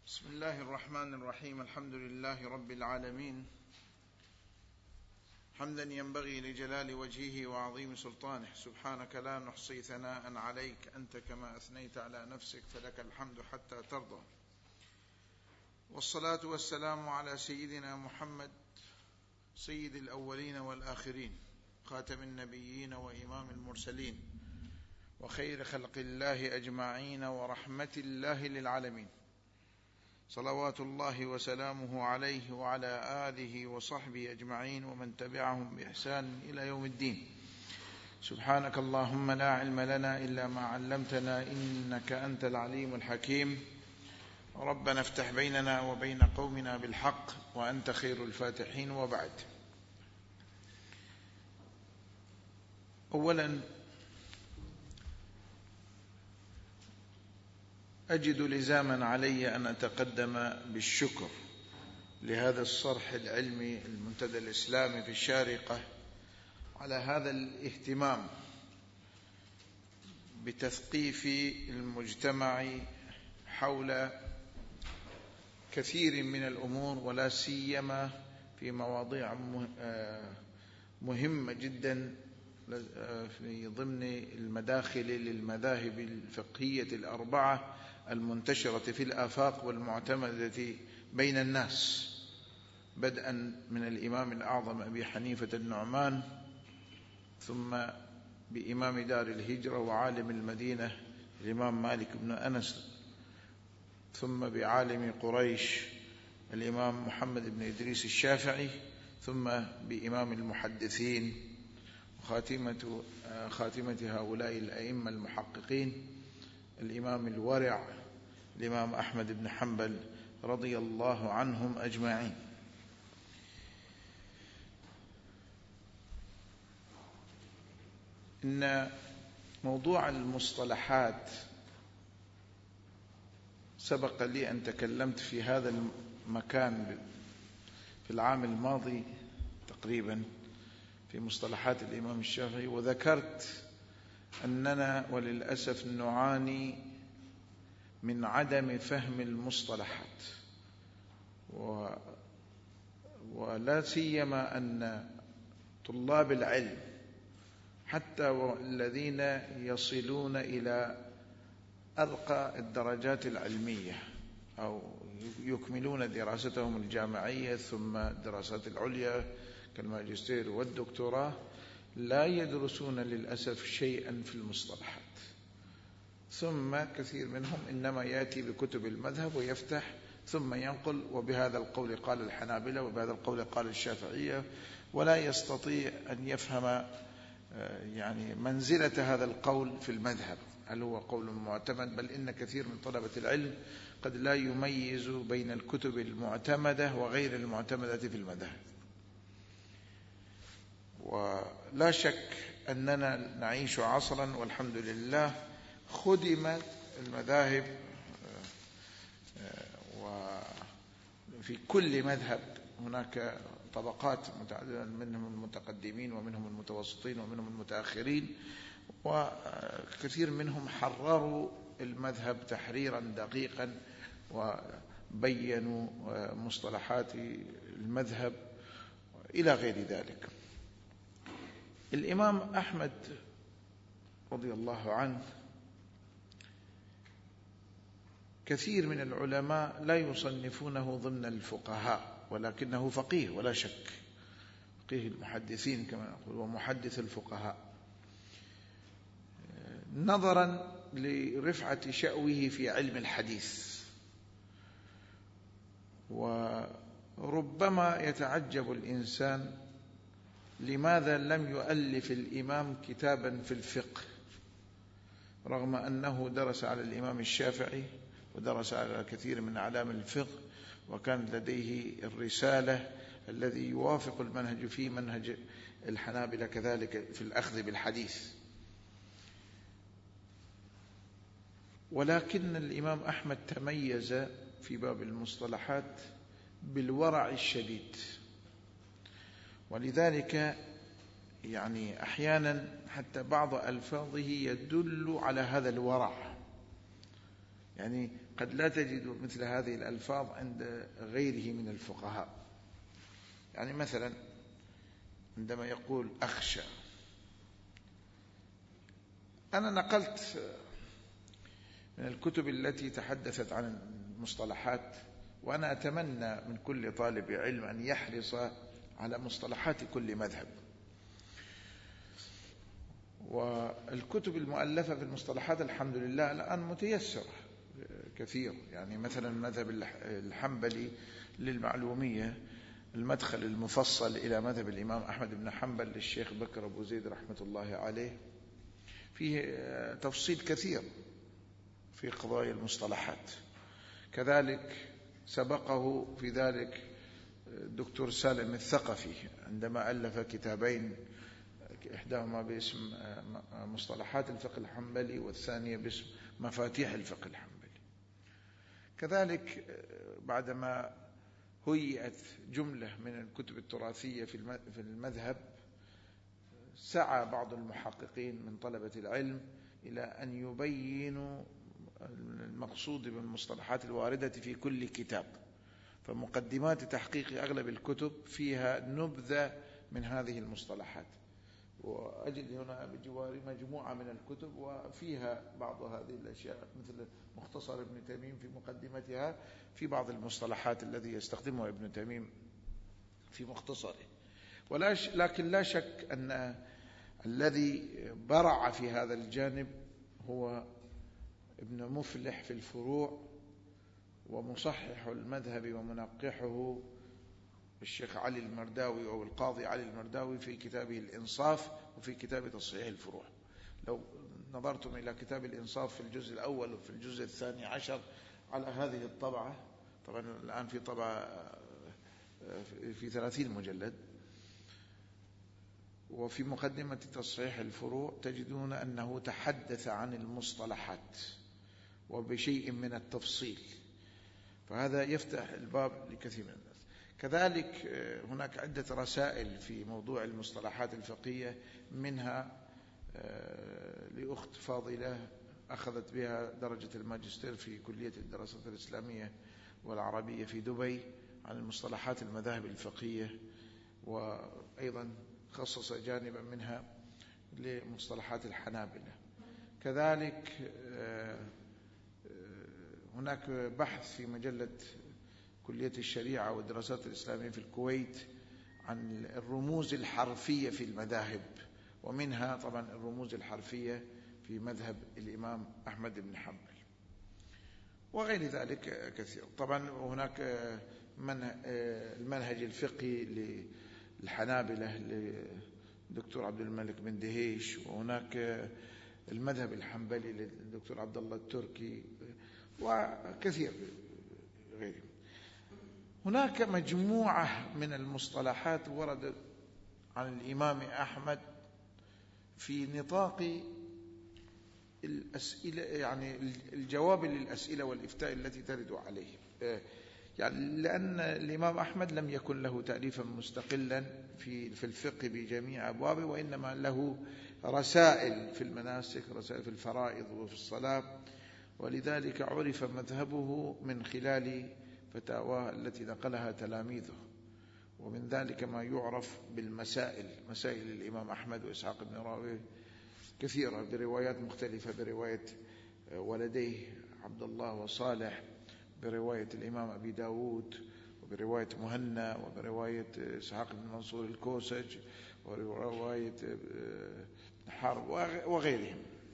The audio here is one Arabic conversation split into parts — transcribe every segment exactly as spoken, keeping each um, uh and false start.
بسم الله الرحمن الرحيم. الحمد لله رب العالمين، حمدا ينبغي لجلال وجهه وعظيم سلطانه. سبحانك لا نحصي ثناء عليك، أنت كما أثنيت على نفسك، فلك الحمد حتى ترضى. والصلاة والسلام على سيدنا محمد، سيد الأولين والآخرين، خاتم النبيين وإمام المرسلين، وخير خلق الله أجمعين، ورحمة الله للعالمين. صلوات الله وسلامه عليه وعلى آله وصحبه أجمعين، ومن تبعهم بإحسان إلى يوم الدين. سبحانك اللهم لا علم لنا إلا ما علمتنا، إنك أنت العليم الحكيم. ربنا افتح بيننا وبين قومنا بالحق، وأنت خير الفاتحين. وبعد، أولا أجد لزاما علي أن أتقدم بالشكر لهذا الصرح العلمي المنتدى الإسلامي في الشارقة على هذا الاهتمام بتثقيف المجتمع حول كثير من الأمور، ولا سيما في مواضيع مهمة جدا في ضمن المداخل للمذاهب الفقهية الأربعة المنتشرة في الآفاق والمعتمدة بين الناس، بدءا من الإمام الأعظم أبي حنيفة النعمان، ثم بإمام دار الهجرة وعالم المدينة الإمام مالك بن أنس، ثم بعالم قريش الإمام محمد بن إدريس الشافعي، ثم بإمام المحدثين خاتمة خاتمة هؤلاء الأئمة المحققين الإمام الورع الإمام أحمد بن حنبل رضي الله عنهم أجمعين. إن موضوع المصطلحات سبق لي أن تكلمت في هذا المكان في العام الماضي تقريبا في مصطلحات الإمام الشافعي، وذكرت أننا وللأسف نعاني من عدم فهم المصطلحات، و... ولا سيما أن طلاب العلم حتى الذين يصلون إلى أرقى الدرجات العلمية أو يكملون دراستهم الجامعية ثم الدراسات العليا كالماجستير والدكتوراه لا يدرسون للأسف شيئا في المصطلحات، ثم كثير منهم إنما يأتي بكتب المذهب ويفتح ثم ينقل، وبهذا القول قال الحنابلة وبهذا القول قال الشافعية، ولا يستطيع أن يفهم يعني منزلة هذا القول في المذهب، هل هو قول معتمد؟ بل إن كثير من طلبة العلم قد لا يميز بين الكتب المعتمدة وغير المعتمدة في المذهب. ولا شك أننا نعيش عصرا والحمد لله خدمت المذاهب، وفي كل مذهب هناك طبقات متعددة، منهم المتقدمين ومنهم المتوسطين ومنهم المتأخرين، وكثير منهم حرروا المذهب تحريرا دقيقا وبينوا مصطلحات المذهب إلى غير ذلك. الإمام أحمد رضي الله عنه كثير من العلماء لا يصنفونه ضمن الفقهاء، ولكنه فقيه ولا شك، فقيه المحدثين كما نقول ومحدث الفقهاء، نظرا لرفعة شأوه في علم الحديث. وربما يتعجب الإنسان لماذا لم يؤلف الإمام كتابا في الفقه، رغم أنه درس على الإمام الشافعي ودرس على كثير من أعلام الفقه، وكان لديه الرسالة الذي يوافق المنهج في منهج الحنابلة كذلك في الأخذ بالحديث. ولكن الإمام أحمد تميز في باب المصطلحات بالورع الشديد، ولذلك يعني أحيانا حتى بعض ألفاظه يدل على هذا الورع. يعني قد لا تجد مثل هذه الألفاظ عند غيره من الفقهاء. يعني مثلا عندما يقول أخشى، أنا نقلت من الكتب التي تحدثت عن المصطلحات، وأنا أتمنى من كل طالب علم أن يحرص على مصطلحات كل مذهب. والكتب المؤلفة في المصطلحات الحمد لله الآن متيسرة كثير. يعني مثلا المذهب الحنبلي للمعلومية، المدخل المفصل إلى مذهب الإمام أحمد بن حنبل للشيخ بكر أبو زيد رحمة الله عليه، فيه تفصيل كثير في قضايا المصطلحات. كذلك سبقه في ذلك الدكتور سالم الثقفي عندما ألف كتابين، إحداهما باسم مصطلحات الفقه الحنبلي والثانية باسم مفاتيح الفقه الحنبلي. كذلك بعدما هيئت جملة من الكتب التراثية في المذهب، سعى بعض المحققين من طلبة العلم إلى أن يبينوا المقصود بالمصطلحات الواردة في كل كتاب، فمقدمات تحقيق أغلب الكتب فيها نبذة من هذه المصطلحات. وأجد هنا بجواري مجموعة من الكتب وفيها بعض هذه الأشياء، مثل مختصر ابن تيمية في مقدمتها في بعض المصطلحات الذي يستخدمها ابن تيمية في مختصره. لكن لا شك أن الذي برع في هذا الجانب هو ابن مفلح في الفروع، ومصحح المذهب ومنقحه الشيخ علي المرداوي أو القاضي علي المرداوي في كتابه الإنصاف وفي كتاب تصحيح الفروع. لو نظرتم إلى كتاب الإنصاف في الجزء الأول وفي الجزء الثاني عشر على هذه الطبعة، طبعا الآن في طبعة في ثلاثين مجلد، وفي مقدمة تصحيح الفروع تجدون أنه تحدث عن المصطلحات وبشيء من التفصيل، فهذا يفتح الباب لكثير من الناس. كذلك هناك عدة رسائل في موضوع المصطلحات الفقهية، منها لأخت فاضلة أخذت بها درجة الماجستير في كلية الدراسات الإسلامية والعربية في دبي عن المصطلحات المذاهب الفقهية، وأيضا خصص جانبا منها لمصطلحات الحنابلة. كذلك هناك بحث في مجلة كلية الشريعة والدراسات الإسلامية في الكويت عن الرموز الحرفية في المذاهب، ومنها طبعا الرموز الحرفية في مذهب الإمام أحمد بن حنبل وغير ذلك كثير. طبعا هناك المنهج الفقهي للحنابلة للدكتور عبد الملك بن دهيش، وهناك المذهب الحنبلي للدكتور عبد الله التركي وكثير غيرهم. هناك مجموعة من المصطلحات وردت عن الإمام أحمد في نطاق الأسئلة، يعني الجواب للأسئلة والإفتاء التي ترد عليه، يعني لأن الإمام أحمد لم يكن له تأليفا مستقلا في في الفقه بجميع أبوابه، وإنما له رسائل في المناسك، رسائل في الفرائض وفي الصلاة، ولذلك عرف مذهبه من خلال فتاواه التي نقلها تلاميذه. ومن ذلك ما يعرف بالمسائل، مسائل الإمام أحمد وإسحاق بن راهويه كثيرة بروايات مختلفة، برواية ولديه عبد الله وصالح، برواية الإمام أبي داود، وبرواية مهنا، وبرواية إسحاق بن منصور الكوسج، ورواية حرب وغيرهم.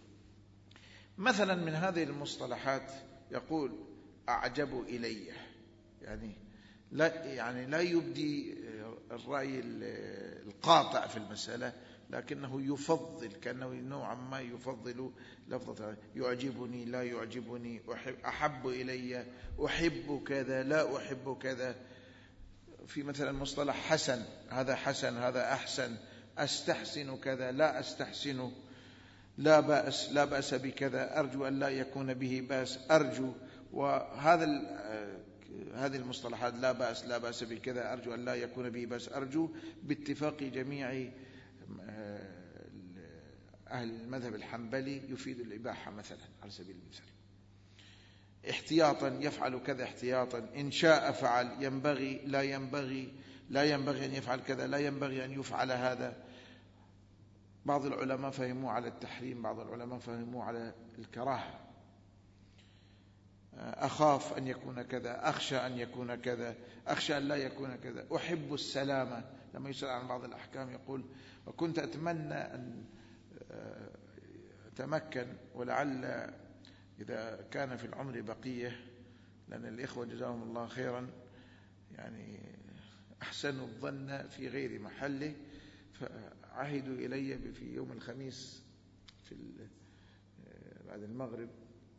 مثلا من هذه المصطلحات يقول أعجب إلي، يعني لا يعني لا يبدي الرأي القاطع في المسألة، لكنه يفضل، كأنه نوعا ما يفضل لفظة يعجبني لا يعجبني، أحب, أحب إلي، أحب كذا لا أحب كذا. في مثلا مصطلح حسن، هذا حسن هذا أحسن، أستحسن كذا لا أستحسن، لا بأس لا بأس بكذا، أرجو أن لا يكون به بأس، أرجو. وهذا هذه المصطلحات لا بأس لا بأس بكذا، أرجو أن لا يكون به بأس، أرجو، باتفاق جميع أهل المذهب الحنبلي يفيد الإباحة مثلا على سبيل المثال. احتياطا يفعل كذا احتياطا، إن شاء فعل، ينبغي لا ينبغي، لا ينبغي أن يفعل كذا، لا ينبغي أن يفعل هذا. بعض العلماء فهموا على التحريم، بعض العلماء فهموا على الكراهة. أخاف أن يكون كذا، أخشى أن يكون كذا، أخشى أن لا يكون كذا، أحب السلامة. لما يسأل عن بعض الأحكام يقول: وكنت أتمنى أن أتمكن، ولعل إذا كان في العمر بقية، لأن الإخوة جزاهم الله خيرا يعني أحسنوا الظن في غير محله، فعهدوا إلي في يوم الخميس في بعد المغرب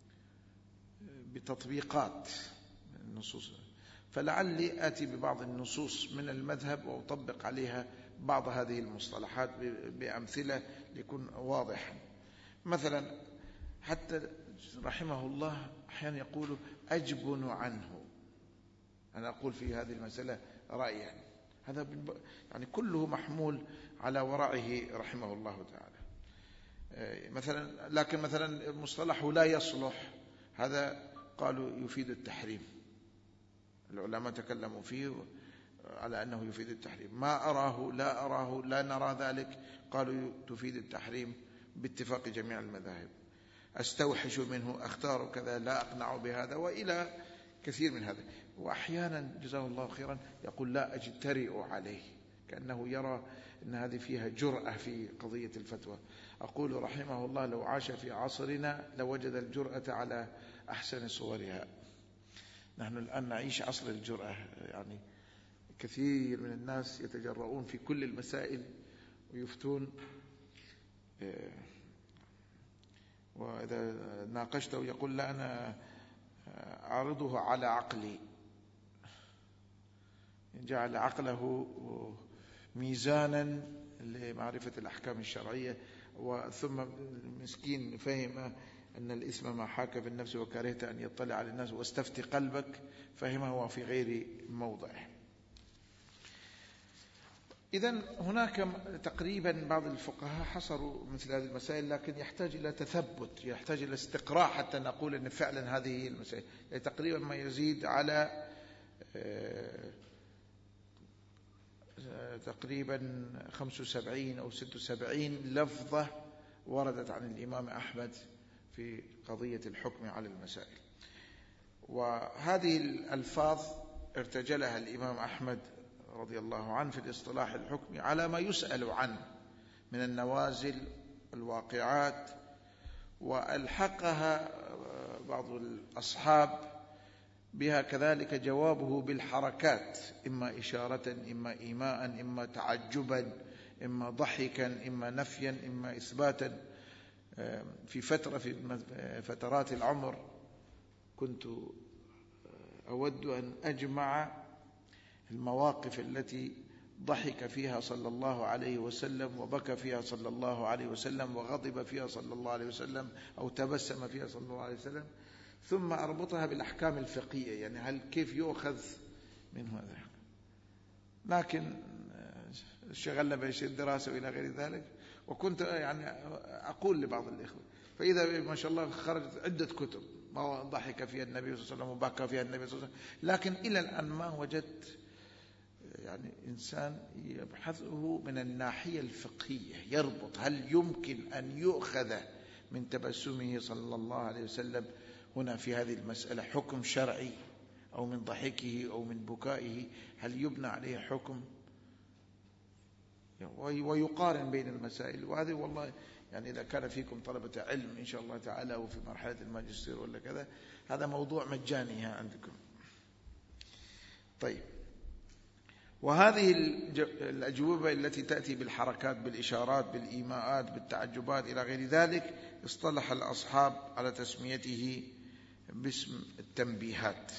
بتطبيقات النصوص، فلعلي آتي ببعض النصوص من المذهب وأطبق عليها بعض هذه المصطلحات بأمثلة ليكون واضحا. مثلا حتى رحمه الله أحيانا يقول: أجبن عنه. أنا أقول في هذه المسألة رأيا، هذا يعني كله محمول على ورعه رحمه الله تعالى. مثلا لكن مثلا مصطلحه لا يصلح، هذا قالوا يفيد التحريم، العلماء تكلموا فيه على أنه يفيد التحريم. ما أراه، لا أراه، لا نرى ذلك، قالوا تفيد التحريم باتفاق جميع المذاهب. أستوحش منه، أختار كذا، لا أقنع بهذا، وإلى كثير من هذا. وأحيانا جزاه الله خيرا يقول: لا أجترئ عليه، كأنه يرى أن هذه فيها جرأة في قضية الفتوى. أقول رحمه الله: لو عاش في عصرنا لوجد الجرأة على أحسن صورها. نحن الآن نعيش عصر الجرأة، يعني كثير من الناس يتجرؤون في كل المسائل ويفتون، وإذا ناقشته يقول: لا أنا أعرضه على عقلي، جعل عقله ميزانا لمعرفة الأحكام الشرعية. وثم المسكين فهم أن الإثم ما حاك في النفس وكرهت أن يطلع على الناس واستفتي قلبك، فهمه في غير موضعه. إذن هناك تقريبا بعض الفقهاء حصروا مثل هذه المسائل، لكن يحتاج إلى تثبت، يحتاج إلى استقراء حتى نقول أن فعلا هذه هي المسائل. يعني تقريبا ما يزيد على تقريبا خمسة وسبعين أو ستة وسبعين لفظة وردت عن الإمام أحمد في قضية الحكم على المسائل. وهذه الألفاظ ارتجلها الإمام أحمد رضي الله عنه في الاصطلاح الحكمي على ما يسأل عنه من النوازل الواقعات، وألحقها بعض الأصحاب بها كذلك جوابه بالحركات، إما إشارة، إما إيماء، إما تعجبا، إما ضحكا، إما نفيا، إما إثباتا. في فترة في فترات العمر كنت أود أن أجمع المواقف التي ضحك فيها صلى الله عليه وسلم، وبكى فيها صلى الله عليه وسلم، وغضب فيها صلى الله عليه وسلم، أو تبسم فيها صلى الله عليه وسلم، ثم أربطها بالأحكام الفقهية، يعني هل كيف يؤخذ من هذا. لكن شغلنا بشيء الدراسة وإلى غير ذلك. وكنت يعني أقول لبعض الإخوة، فإذا ما شاء الله خرجت عدة كتب ما ضحك فيها النبي صلى الله عليه وسلم وبكى فيها النبي صلى الله عليه وسلم، لكن إلى الآن ما وجدت يعني إنسان يبحثه من الناحية الفقهية، يربط هل يمكن أن يؤخذ من تبسمه صلى الله عليه وسلم هنا في هذه المسألة حكم شرعي، أو من ضحكه أو من بكائه هل يبنى عليه حكم، ويقارن بين المسائل. وهذه والله يعني إذا كان فيكم طلبة علم إن شاء الله تعالى وفي مرحلة الماجستير ولا كذا، هذا موضوع مجاني عندكم. طيب، وهذه الأجوبة التي تأتي بالحركات، بالإشارات، بالإيماءات، بالتعجبات إلى غير ذلك، اصطلح الأصحاب على تسميته باسم التنبيهات.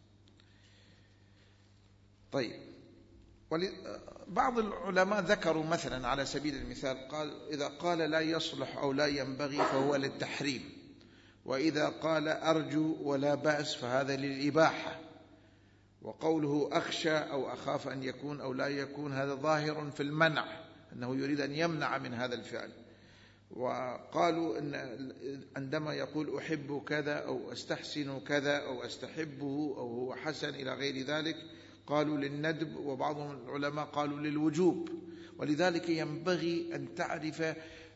طيب، بعض العلماء ذكروا مثلا على سبيل المثال، قال إذا قال لا يصلح أو لا ينبغي فهو للتحريم، وإذا قال أرجو ولا بأس فهذا للإباحة، وقوله أخشى أو أخاف أن يكون أو لا يكون هذا ظاهر في المنع، أنه يريد أن يمنع من هذا الفعل. وقالوا إن عندما يقول أحب كذا أو أستحسن كذا أو أستحبه أو هو حسن إلى غير ذلك قالوا للندب، وبعضهم العلماء قالوا للوجوب. ولذلك ينبغي أن تعرف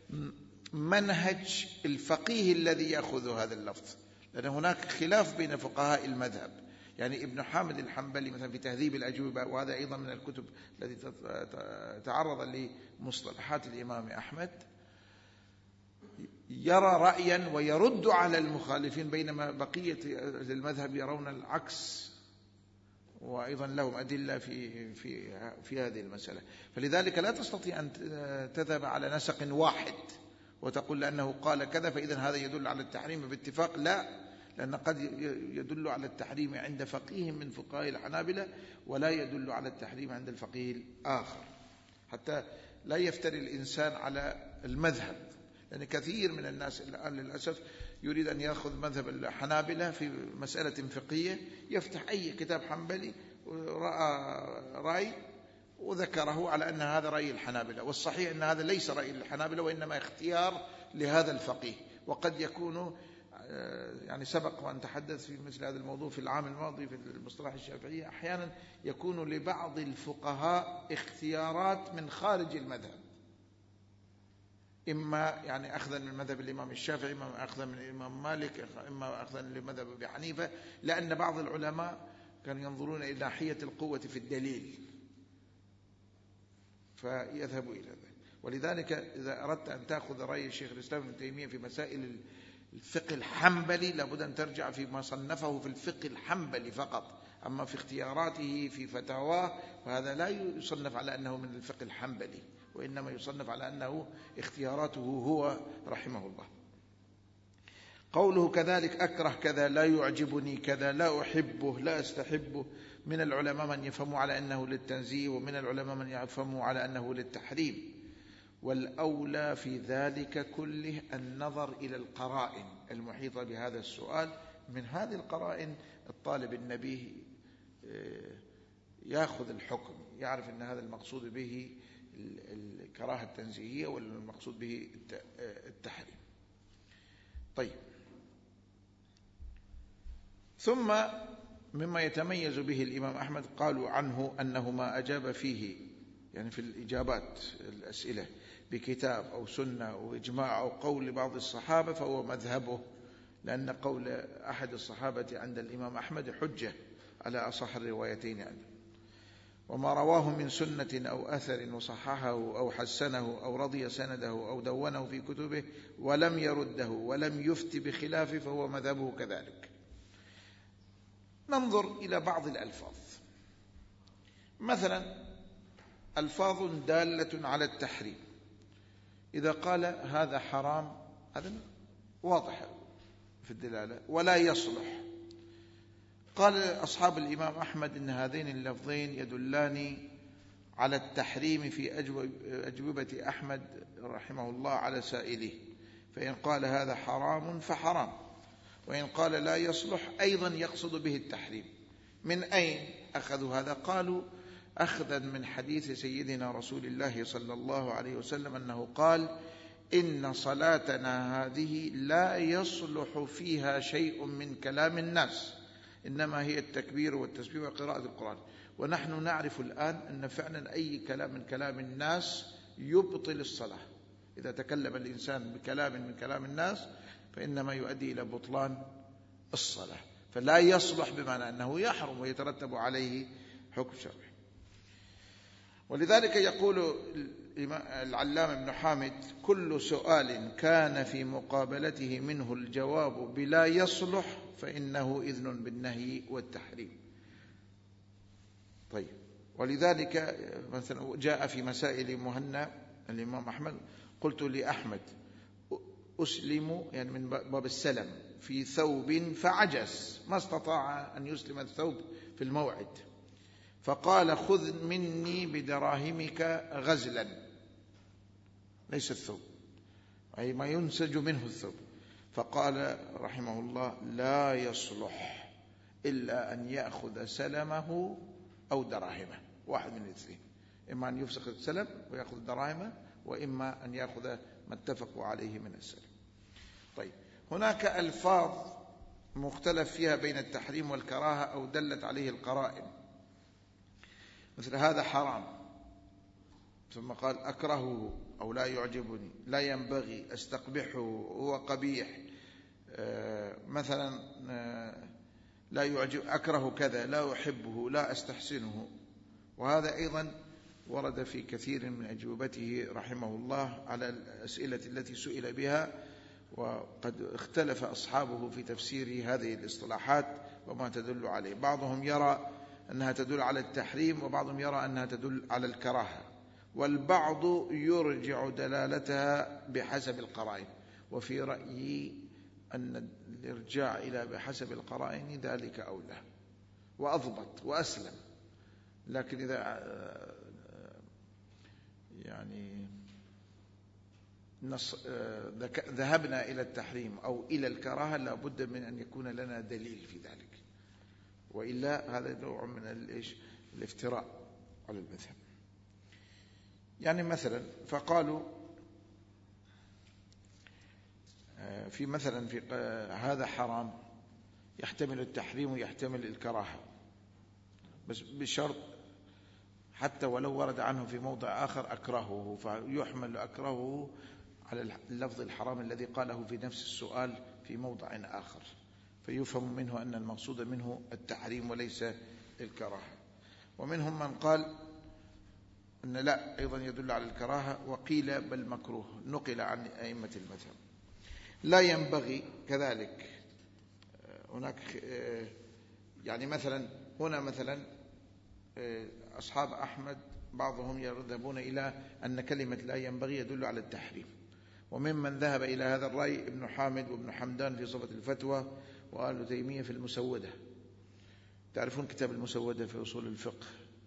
منهج الفقيه الذي يأخذ هذا اللفظ، لأن هناك خلاف بين فقهاء المذهب. يعني ابن حامد الحنبلي مثلا في تهذيب الأجوبة، وهذا أيضا من الكتب التي تعرض لمصطلحات الإمام أحمد، يرى رأيا ويرد على المخالفين، بينما بقية المذهب يرون العكس، وأيضا لهم أدلة في في في هذه المسألة. فلذلك لا تستطيع أن تذهب على نسق واحد وتقول لأنه قال كذا فإذا هذا يدل على التحريم باتفاق، لا، لأن قد يدل على التحريم عند فقيه من فقهاء الحنابلة ولا يدل على التحريم عند الفقيه الآخر، حتى لا يفتري الإنسان على المذهب. لأن كثير من الناس الآن للأسف يريد أن يأخذ مذهب الحنابلة في مسألة فقهية، يفتح أي كتاب حنبلي ورأى رأي وذكره على أن هذا رأي الحنابلة، والصحيح أن هذا ليس رأي الحنابلة وإنما اختيار لهذا الفقيه. وقد يكون يعني سبق وأن تحدث في مثل هذا الموضوع في العام الماضي في المصطلح الشافعية، أحيانا يكون لبعض الفقهاء اختيارات من خارج المذهب، إما يعني أخذا من مذهب الإمام الشافعي، إما أخذا من الإمام مالك، إما أخذا من مذهب أبي حنيفة، لأن بعض العلماء كانوا ينظرون إلى ناحية القوة في الدليل فيذهبوا إلى ذلك. ولذلك إذا أردت أن تأخذ رأي الشيخ الإسلام ابن تيمية في مسائل الفقه الحنبلي لابد أن ترجع فيما صنفه في الفقه الحنبلي فقط، أما في اختياراته في فتاواه فهذا لا يصنف على أنه من الفقه الحنبلي، وإنما يصنف على أنه اختياراته هو رحمه الله. قوله كذلك أكره كذا، لا يعجبني كذا، لا أحبه، لا أستحبه، من العلماء من يفهم على أنه للتنزيه، ومن العلماء من يفهم على أنه للتحريم. والأولى في ذلك كله النظر إلى القرائن المحيطة بهذا السؤال. من هذه القرائن الطالب النبيه يأخذ الحكم، يعرف أن هذا المقصود به الكراهة التنزيهية والمقصود به التحريم. طيب، ثم مما يتميز به الإمام أحمد قالوا عنه أنه ما أجاب فيه، يعني في الإجابات الأسئلة، بكتاب أو سنة أو إجماع أو قول بعض الصحابة فهو مذهبه، لأن قول أحد الصحابة عند الإمام أحمد حجة على أصح الروايتين عنه. وما رواه من سنة أو أثر وصححه أو حسنه أو رضي سنده أو دونه في كتبه ولم يرده ولم يفت بخلافه فهو مذهبه كذلك. ننظر إلى بعض الألفاظ، مثلا ألفاظ دالة على التحريم، إذا قال هذا حرام هذا واضح في الدلالة ولا يصلح. قال أصحاب الإمام أحمد إن هذين اللفظين يدلان على التحريم في أجوبة أحمد رحمه الله على سائله، فإن قال هذا حرام فحرام، وإن قال لا يصلح أيضا يقصد به التحريم. من أين أخذوا هذا؟ قالوا أخذا من حديث سيدنا رسول الله صلى الله عليه وسلم أنه قال إن صلاتنا هذه لا يصلح فيها شيء من كلام الناس، إنما هي التكبير والتسبيح وقراءة القرآن. ونحن نعرف الآن أن فعلا أي كلام من كلام الناس يبطل الصلاة. إذا تكلم الإنسان بكلام من كلام الناس فإنما يؤدي إلى بطلان الصلاة، فلا يصلح بمعنى أنه يحرم ويترتب عليه حكم شرعي. ولذلك يقول العلامة ابن حامد كل سؤال كان في مقابلته منه الجواب بلا يصلح فإنه إذن بالنهي والتحريم. طيب، ولذلك مثلا جاء في مسائل مهنا الإمام أحمد قلت لأحمد أسلم، يعني من باب السلم، في ثوب فعجز ما استطاع أن يسلم الثوب في الموعد، فقال خذ مني بدراهمك غزلا، ليس الثوب أي ما ينسج منه الثوب، فقال رحمه الله لا يصلح إلا أن يأخذ سلمه أو دراهمه، واحد من الاثنين، إما أن يفسخ السلم ويأخذ دراهمه، وإما أن يأخذ ما اتفقوا عليه من السلف. طيب، هناك ألفاظ مختلف فيها بين التحريم والكراهة أو دلت عليه القرائن، مثل هذا حرام ثم قال أكرهه أو لا يعجبني، لا ينبغي، أستقبحه، هو قبيح، آه مثلا آه لا يعجب، أكره كذا، لا أحبه، لا أستحسنه. وهذا أيضا ورد في كثير من أجوبته رحمه الله على الأسئلة التي سئل بها، وقد اختلف أصحابه في تفسير هذه الاصطلاحات وما تدل عليه. بعضهم يرى أنها تدل على التحريم، وبعضهم يرى أنها تدل على الكراهة، والبعض يرجع دلالتها بحسب القرائن. وفي رأيي أن الإرجاع إلى بحسب القرائن ذلك أولى وأضبط وأسلم. لكن إذا يعني ذهبنا إلى التحريم أو إلى الكراهة لا بد من أن يكون لنا دليل في ذلك، وإلا هذا نوع من الإيش الافتراء على المذهب. يعني مثلا فقالوا في مثلا في هذا حرام يحتمل التحريم ويحتمل الكراهة، بس بشرط حتى ولو ورد عنه في موضع آخر أكرهه، فيحمل أكرهه على اللفظ الحرام الذي قاله في نفس السؤال في موضع آخر، فيفهم منه أن المقصود منه التحريم وليس الكراهة. ومنهم من قال أن لا، أيضا يدل على الكراهة، وقيل بل مكروه، نقل عن أئمة المذهب. لا ينبغي كذلك هناك، يعني مثلا هنا مثلا أصحاب أحمد بعضهم يذهبون إلى أن كلمة لا ينبغي يدل على التحريم، وممن ذهب إلى هذا الرأي ابن حامد وابن حمدان في صفة الفتوى، وآل تيمية في المسودة. تعرفون كتاب المسودة في أصول الفقه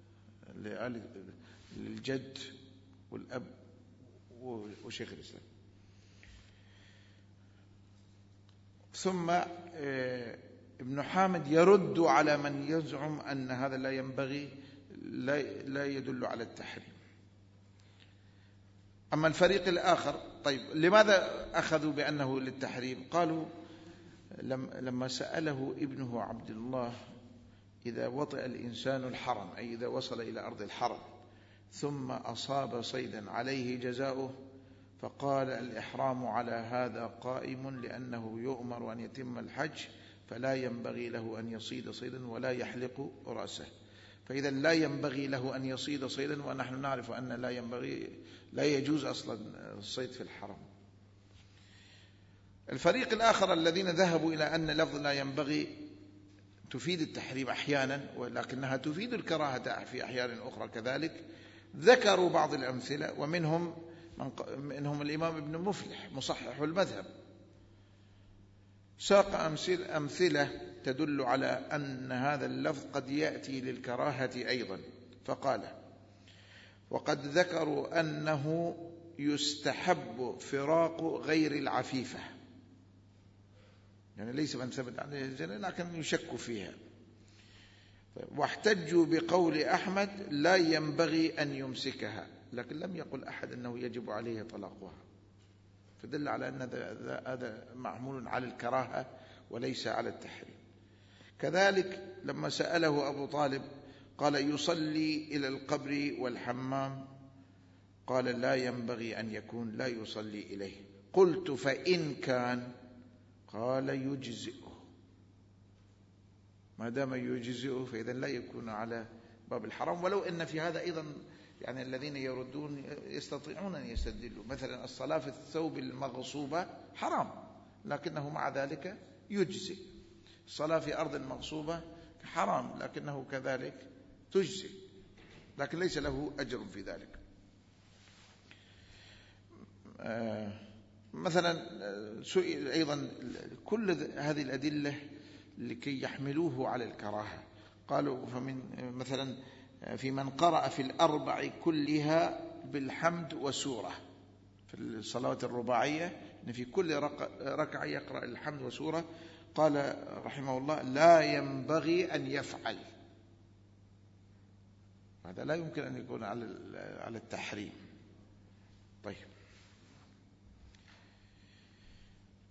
للجد والأب وشيخ الإسلام. ثم ابن حامد يرد على من يزعم أن هذا لا ينبغي لا يدل على التحريم. أما الفريق الآخر، طيب لماذا أخذوا بأنه للتحريم؟ قالوا لما سأله ابنه عبد الله إذا وطئ الإنسان الحرم، أي إذا وصل إلى أرض الحرم ثم أصاب صيدا عليه جزاؤه، فقال الإحرام على هذا قائم لأنه يؤمر أن يتم الحج، فلا ينبغي له أن يصيد صيدا ولا يحلق رأسه. فإذا لا ينبغي له أن يصيد صيدا، ونحن نعرف أن لا ينبغي لا يجوز أصلا الصيد في الحرم. الفريق الآخر الذين ذهبوا إلى أن لفظ لا ينبغي تفيد التحريم أحيانا ولكنها تفيد الكراهة في أحيان أخرى كذلك، ذكروا بعض الأمثلة، ومنهم منهم الإمام ابن مفلح مصحح المذهب ساق أمثلة تدل على أن هذا اللفظ قد يأتي للكراهة أيضا، فقال وقد ذكروا أنه يستحب فراق غير العفيفة، يعني ليس من ثبت عليه الزنا لكن يشك فيها، واحتجوا بقول أحمد لا ينبغي أن يمسكها، لكن لم يقل أحد أنه يجب عليه طلاقها، فدل على أن هذا معمول على الكراهة وليس على التحريم. كذلك لما سأله أبو طالب قال يصلي إلى القبر والحمام، قال لا ينبغي أن يكون لا يصلي إليه. قلت فإن كان، قال يجزئه، ما دام يجزئه فإذا لا يكون على باب الحرام. ولو أن في هذا أيضا يعني الذين يردون يستطيعون أن يستدلوا، مثلا الصلاة في الثوب المغصوبة حرام لكنه مع ذلك يجزئ، الصلاة في أرض مغصوبة حرام لكنه كذلك تجزئ، لكن ليس له أجر في ذلك. آه مثلا سئل أيضا كل هذه الأدلة لكي يحملوه على الكراهة، قالوا فمن مثلا في من قرأ في الأربع كلها بالحمد وسورة، في الصلوات الرباعية إن في كل ركعة يقرأ الحمد وسورة، قال رحمه الله لا ينبغي أن يفعل، هذا لا يمكن أن يكون على على التحريم. طيب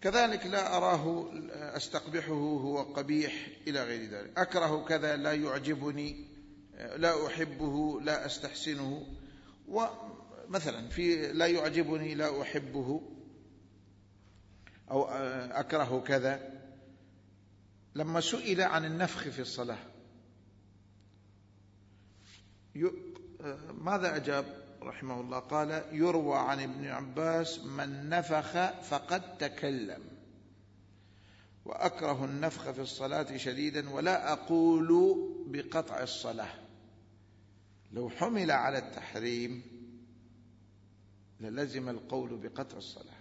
كذلك لا أراه أستقبحه هو قبيح إلى غير ذلك. أكره كذا لا يعجبني، لا أحبه لا أستحسنه. ومثلا في لا يعجبني لا أحبه أو أكره كذا، لما سئل عن النفخ في الصلاة ماذا أجاب رحمه الله؟ قال: يروى عن ابن عباس: من نفخ فقد تكلم، وأكره النفخ في الصلاة شديدا، ولا أقول بقطع الصلاة. لو حمل على التحريم للزم القول بقطع الصلاة،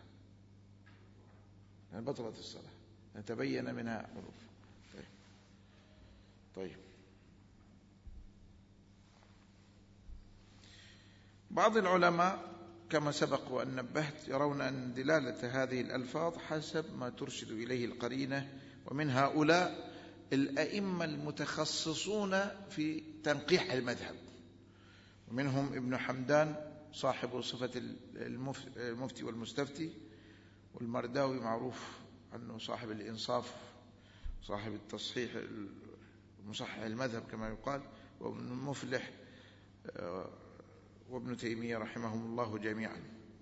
يعني بطلت الصلاة، نتبين منها حروف. طيب. طيب بعض العلماء كما سبق وأن نبهت يرون أن دلالة هذه الألفاظ حسب ما ترشد إليه القرينة، ومن هؤلاء الأئمة المتخصصون في تنقيح المذهب، ومنهم ابن حمدان صاحب صفة المفتي والمستفتي، والمرداوي معروف عنه صاحب الإنصاف صاحب التصحيح مصحح المذهب كما يقال، وابن مفلح وابن تيمية رحمهم الله جميعا.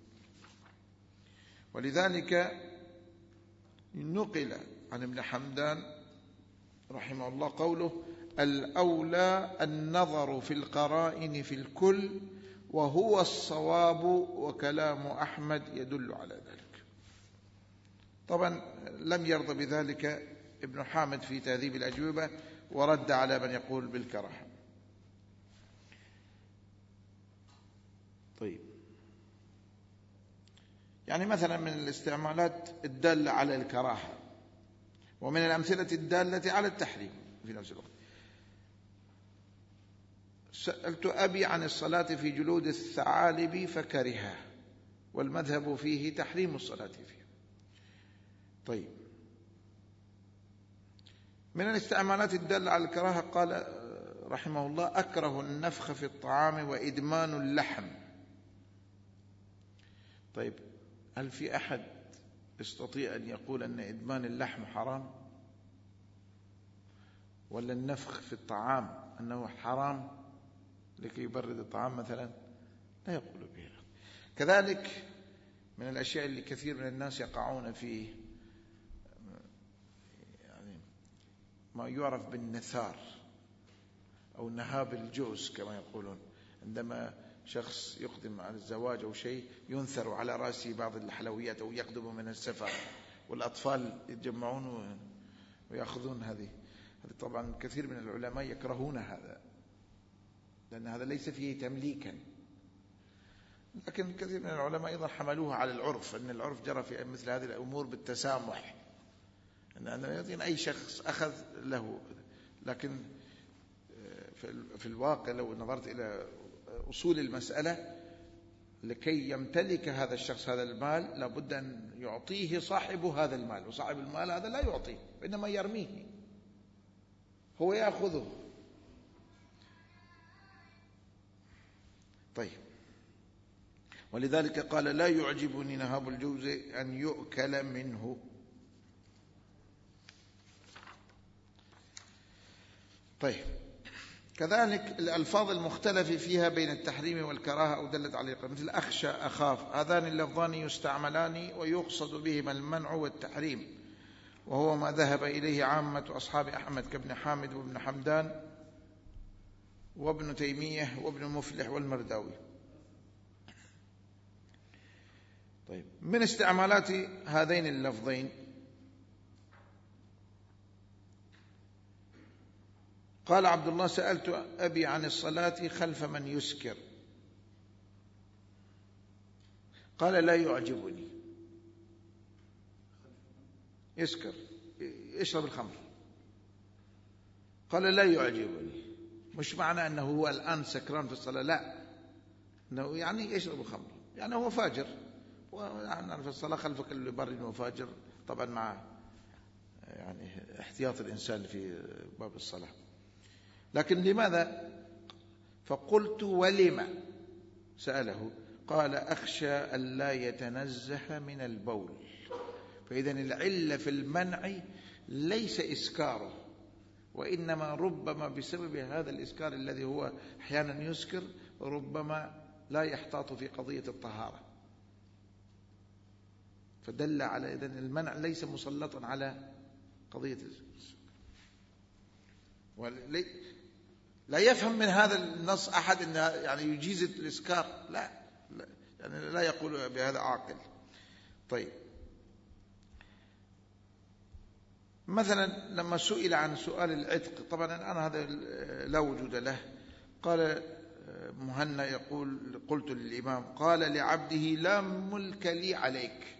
ولذلك نقل عن ابن حمدان رحمه الله قوله: الأولى النظر في القرائن في الكل، وهو الصواب، وكلام أحمد يدل على ذلك. طبعا لم يرضى بذلك ابن حامد في تهذيب الأجوبة، ورد على من يقول بالكراهة. طيب، يعني مثلا من الاستعمالات الدالة على الكراهة، ومن الأمثلة الدالة على التحريم في نفس الوقت: سألت أبي عن الصلاة في جلود الثعالب فكرهه، والمذهب فيه تحريم الصلاة فيه. طيب، من الاستعمالات الدالة على الكراهة قال رحمه الله: أكره النفخ في الطعام وإدمان اللحم. طيب، هل في أحد يستطيع أن يقول أن إدمان اللحم حرام؟ ولا النفخ في الطعام أنه حرام لكي يبرد الطعام مثلا؟ لا يقول به. كذلك من الأشياء اللي كثير من الناس يقعون فيه يعني ما يعرف بالنثار أو نهاب الجوز كما يقولون، عندما شخص يقدم على الزواج أو شيء ينثر على رأسه بعض الحلويات أو يقدم من السفر، والأطفال يتجمعون ويأخذون هذه. هذه طبعا كثير من العلماء يكرهون هذا، لأن هذا ليس فيه تمليكا. لكن كثير من العلماء أيضا حملوها على العرف، أن العرف جرى في مثل هذه الأمور بالتسامح، أن أي شخص أخذ له. لكن في الواقع لو نظرت إلى أصول المسألة، لكي يمتلك هذا الشخص هذا المال لابد أن يعطيه صاحب هذا المال، وصاحب المال هذا لا يعطيه، وإنما يرميه، هو يأخذه. طيب، ولذلك قال: لا يعجبني نهاب الجوز أن يؤكل منه. طيب، كذلك الألفاظ المختلف فيها بين التحريم والكراهة أو دلت عليه، مثل أخشى، أخاف، هذان اللفظان يستعملان ويقصد بهما المنع والتحريم، وهو ما ذهب إليه عامة أصحاب أحمد كابن حامد وابن حمدان وابن تيمية وابن مفلح والمرداوي. طيب، من استعمالات هذين اللفظين قال عبد الله: سألت أبي عن الصلاة خلف من يسكر، قال: لا يعجبني. يسكر، يشرب الخمر، قال: لا يعجبني. مش معنى أنه هو الآن سكران في الصلاة، لا، أنه يعني يشرب الخمر، يعني هو فاجر، ونعرف الصلاة خلف كل بر وفاجر، طبعا مع يعني احتياط الإنسان في باب الصلاة. لكن لماذا؟ فقلت: ولما سأله؟ قال: أخشى أن لا يتنزه من البول، فإذا العلة في المنع ليس إسكاره، وإنما ربما بسبب هذا الإسكار الذي هو أحيانا يسكر ربما لا يحتاط في قضية الطهارة، فدل على إذن المنع ليس مسلطا على قضية السكر. لا يفهم من هذا النص أحد أن يعني يجيز الإسكار، لا, لا يعني لا يقول بهذا عاقل. طيب مثلا لما سئل عن سؤال العتق، طبعا الآن هذا لا وجود له، قال مهنا يقول قلت للإمام قال لعبده لا ملك لي عليك،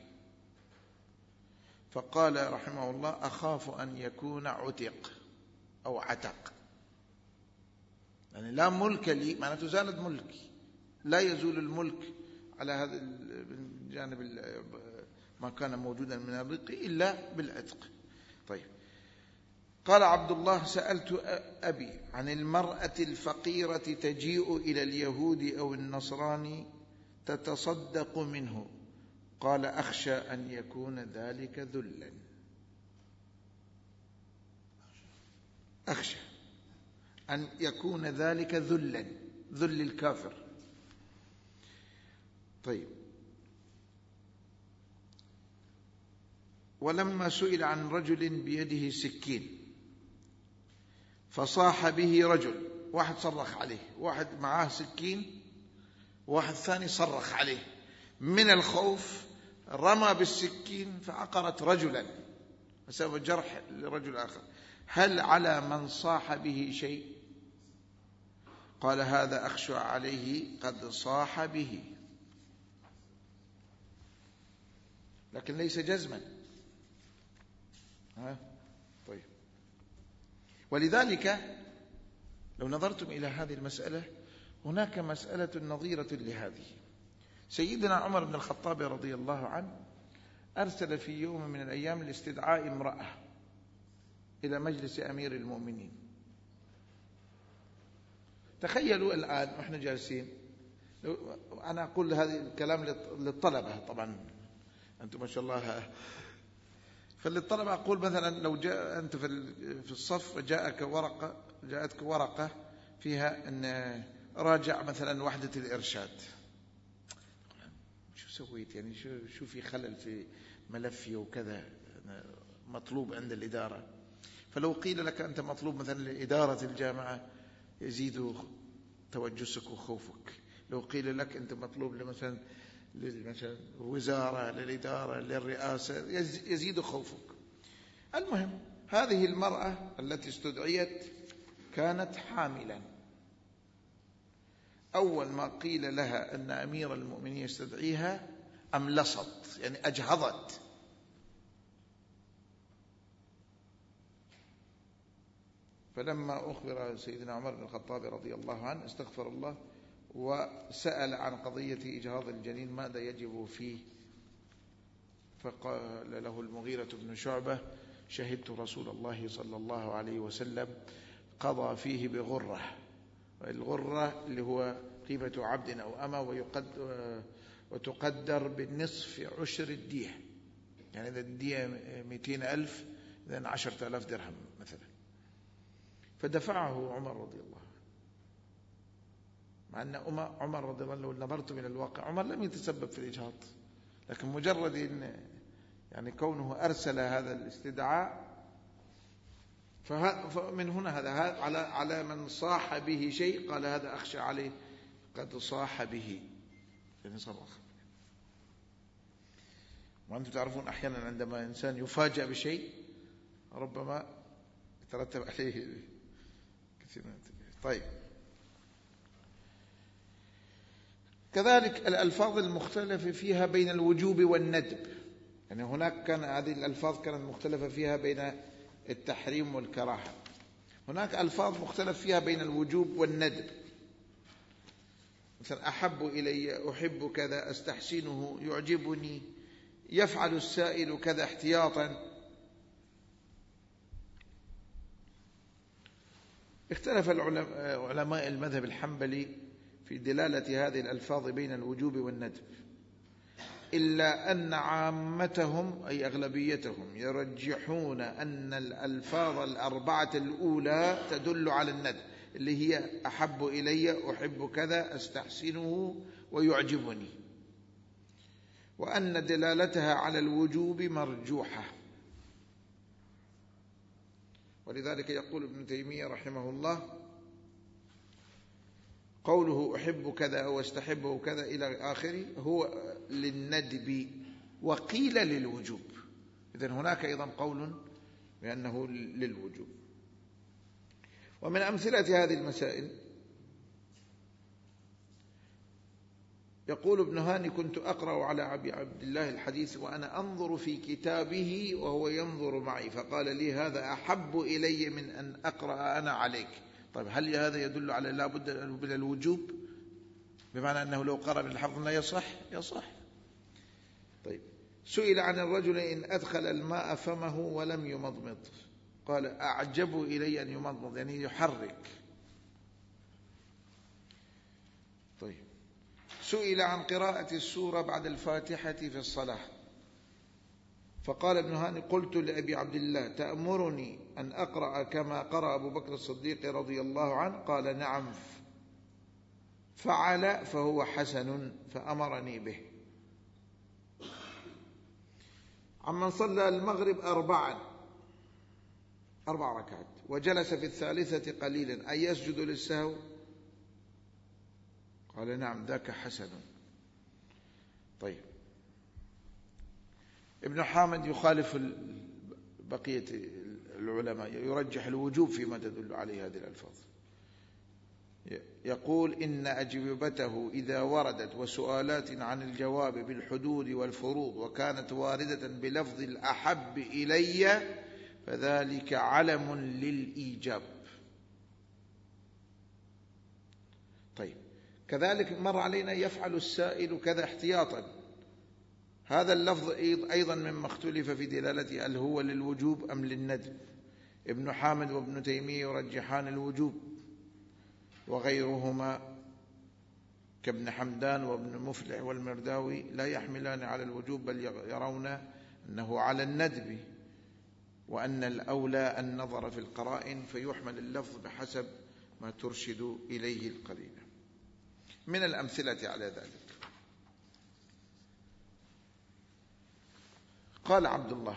فقال رحمه الله أخاف أن يكون عتق أو عتق، يعني لا ملك لي معناته زالت ملكي، لا يزول الملك على هذا الجانب ما كان موجودا من الرق إلا بالعتق. طيب قال عبد الله سألت أبي عن المرأة الفقيرة تجيء إلى اليهود أو النصراني تتصدق منه، قال أخشى أن يكون ذلك ذلا، أخشى أن يكون ذلك ذلا، ذل الكافر. طيب ولما سئل عن رجل بيده سكين فصاح به رجل، واحد صرخ عليه، واحد معاه سكين واحد ثاني صرخ عليه، من الخوف رمى بالسكين فعقرت رجلا بسبب جرح لرجل آخر، هل على من صاح به شيء؟ قال هذا أخشى عليه قد صاح به، لكن ليس جزما. ها طيب ولذلك لو نظرتم إلى هذه المسألة هناك مسألة نظيرة لهذه. سيدنا عمر بن الخطاب رضي الله عنه أرسل في يوم من الأيام لاستدعاء امرأة إلى مجلس أمير المؤمنين. تخيلوا الآن وإحنا جالسين، أنا أقول هذا الكلام للطلبة طبعا أنتم ما شاء الله، فللطلبة أقول مثلا لو جاء أنت في الصف وجاءك ورقة، جاءتك ورقة فيها أن راجع مثلا وحدة الإرشاد، شو سويت يعني شو شو في خلل في ملفي وكذا مطلوب عند الإدارة. فلو قيل لك أنت مطلوب مثلا لإدارة الجامعة يزيد توجسك وخوفك، لو قيل لك أنت مطلوب مثلا مثلا الوزارة للإدارة للرئاسة يزيد خوفك. المهم هذه المرأة التي استدعيت كانت حاملا، أول ما قيل لها أن أمير المؤمنين يستدعيها أملصت يعني أجهضت، فلما أخبر سيدنا عمر بن الخطاب رضي الله عنه استغفر الله وسأل عن قضية إجهاض الجنين ماذا يجب فيه، فقال له المغيرة بن شعبة شهدت رسول الله صلى الله عليه وسلم قضى فيه بغرة، الغرة اللي هو قيمة عبد أو أمة ويقدر وتقدر بالنصف عشر الدية، يعني إذا الدية مئتين ألف إذن عشرة آلاف درهم مثلا، فدفعه عمر رضي الله عنه. مع أن عمر رضي الله عنه لو نظرت من الواقع عمر لم يتسبب في الإجهاض، لكن مجرد إن يعني كونه أرسل هذا الاستدعاء، فمن هنا هذا على على من صاح به شيء قال هذا أخشى عليه قد صاح به، يعني صرخ. وأنتم تعرفون أحيانا عندما إنسان يفاجأ بشيء ربما يترتب عليه كثير من التبعات. طيب كذلك الألفاظ المختلفة فيها بين الوجوب والندب، يعني هناك كان هذه الألفاظ كانت مختلفة فيها بين التحريم والكراهة، هناك ألفاظ مختلف فيها بين الوجوب والندب، مثلا أحب إلي، أحب كذا، أستحسنه، يعجبني، يفعل السائل كذا احتياطا. اختلف علماء المذهب الحنبلي في دلالة هذه الألفاظ بين الوجوب والندب، إلا أن عامتهم أي أغلبيتهم يرجحون أن الألفاظ الأربعة الأولى تدل على الندب، اللي هي أحب إلي، أحب كذا، أستحسنه، ويعجبني، وأن دلالتها على الوجوب مرجوحة. ولذلك يقول ابن تيمية رحمه الله: قوله أحب كذا أو أستحبه كذا إلى آخره هو للندب وقيل للوجوب. إذن هناك أيضا قول بأنه للوجوب. ومن أمثلة هذه المسائل يقول ابن هاني: كنت أقرأ على أبي عبد الله الحديث وأنا أنظر في كتابه وهو ينظر معي، فقال لي: هذا أحب إلي من أن أقرأ أنا عليك. طيب هل هذا يدل على لا بد من الوجوب، بمعنى أنه لو قرأ من الحفظ لا يصح؟ يصح. طيب سئل عن الرجل إن أدخل الماء فمه ولم يمضمض، قال: أعجب إلي أن يمضمض، يعني يحرك. طيب سئل عن قراءة السورة بعد الفاتحة في الصلاة، فقال ابن هاني: قلت لأبي عبد الله: تأمرني أن أقرأ كما قرأ أبو بكر الصديق رضي الله عنه؟ قال: نعم فعل فهو حسن، فأمرني به. عمن صلى المغرب أربعا أربع ركعات وجلس في الثالثة قليلا، أي يسجد للسهو؟ قال: نعم ذاك حسن. طيب ابن حامد يخالف بقية العلماء، يرجح الوجوب فيما تدل عليه هذه الألفاظ. يقول: إن أجوبته إذا وردت وسؤالات عن الجواب بالحدود والفروض وكانت واردة بلفظ الأحب إلي فذلك علم للإيجاب. طيب كذلك مر علينا: يفعل السائل كذا احتياطا، هذا اللفظ أيضا مما اختلف في دلالته، هل هو للوجوب أم للندب؟ ابن حامد وابن تيمية يرجحان الوجوب، وغيرهما كابن حمدان وابن مفلح والمرداوي لا يحملان على الوجوب، بل يرون أنه على الندب، وأن الأولى النظر في القرائن فيحمل اللفظ بحسب ما ترشد إليه القرينة. من الأمثلة على ذلك قال عبد الله: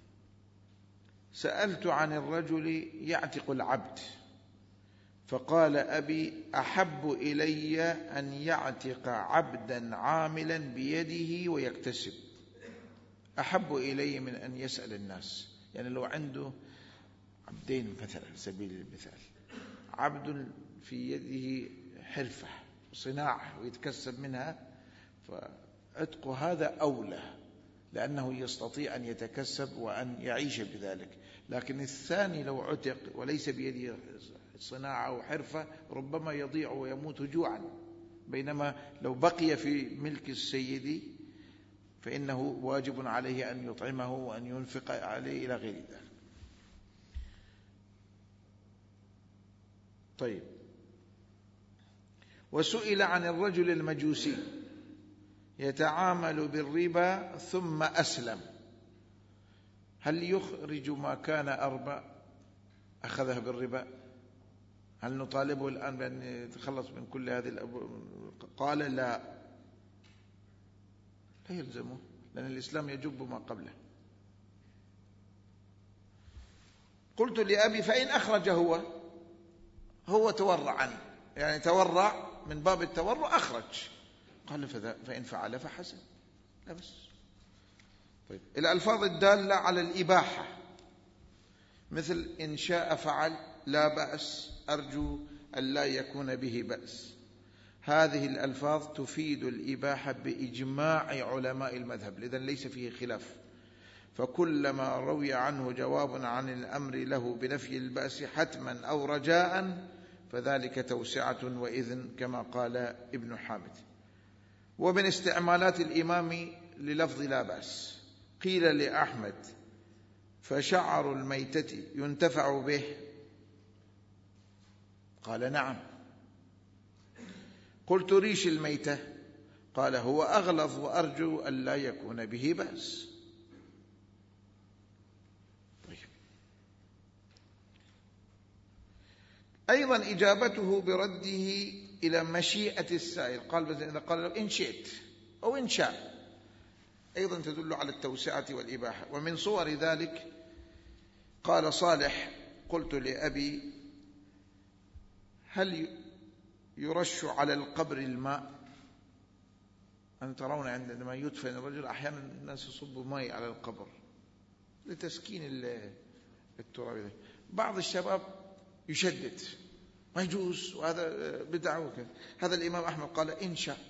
سألت عن الرجل يعتق العبد، فقال أبي: أحب إلي أن يعتق عبدا عاملا بيده ويكتسب، أحب إلي من أن يسأل الناس. يعني لو عنده عبدين مثلا، سبيل المثال، عبد في يده حرفة صناعة ويتكسب منها، فعتق هذا أولى، لأنه يستطيع أن يتكسب وأن يعيش بذلك. لكن الثاني لو عتق وليس بيده صناعة أو حرفة ربما يضيع ويموت جوعا، بينما لو بقي في ملك السيد فإنه واجب عليه أن يطعمه وأن ينفق عليه إلى غير ذلك. طيب وسئل عن الرجل المجوسي يتعامل بالربا ثم أسلم، هل يخرج ما كان أربا أخذه بالربا؟ هل نطالبه الآن بأن يتخلص من كل هذه الأبواب؟ قال: لا، لا يلزمه، لأن الإسلام يجب ما قبله. قلت لأبي: فإن أخرج هو هو تورع عنه، يعني تورع من باب التورع أخرج. قال: فإن فعل فحسن، لا بس. طيب الألفاظ الدالة على الإباحة مثل إن شاء فعل، لا بأس، أرجو أن لا يكون به بأس، هذه الألفاظ تفيد الإباحة بإجماع علماء المذهب، لذا ليس فيه خلاف. فكلما روي عنه جواب عن الأمر له بنفي البأس حتما أو رجاء فذلك توسعة وإذن، كما قال ابن حامد. ومن استعمالات الإمام للفظ لا بأس، قيل لأحمد: فشعر الميتة ينتفع به؟ قال: نعم. قلت: ريش الميتة؟ قال هو أغلظ وأرجو أن لا يكون به بأس. طيب. أيضا إجابته برده إلى مشيئة السائل، قال إذا قال له إن شئت أو إن شاء، أيضا تدل على التوسعة والإباحة. ومن صور ذلك قال صالح قلت لأبي هل يرش على القبر الماء؟ أن ترون عندما يدفن الرجل أحيانا الناس يصبوا ماء على القبر لتسكين التراب. بعض الشباب يشدد ما يجوز وهذا بدعة وكذا. هذا الإمام أحمد قال إن شاء،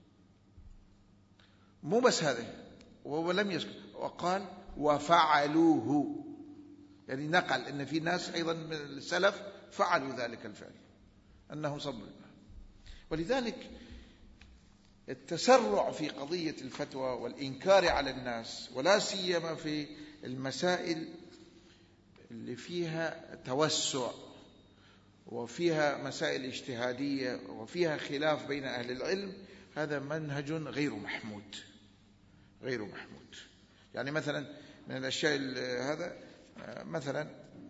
مو بس هذا، وهو لم يسكت وقال وفعلوه، يعني نقل أن في ناس أيضا من السلف فعلوا ذلك الفعل أنهم صبوا. ولذلك التسرع في قضية الفتوى والإنكار على الناس، ولا سيما في المسائل اللي فيها توسع وفيها مسائل اجتهادية وفيها خلاف بين أهل العلم، هذا منهج غير محمود غير محمود. يعني مثلا من الأشياء هذا مثلا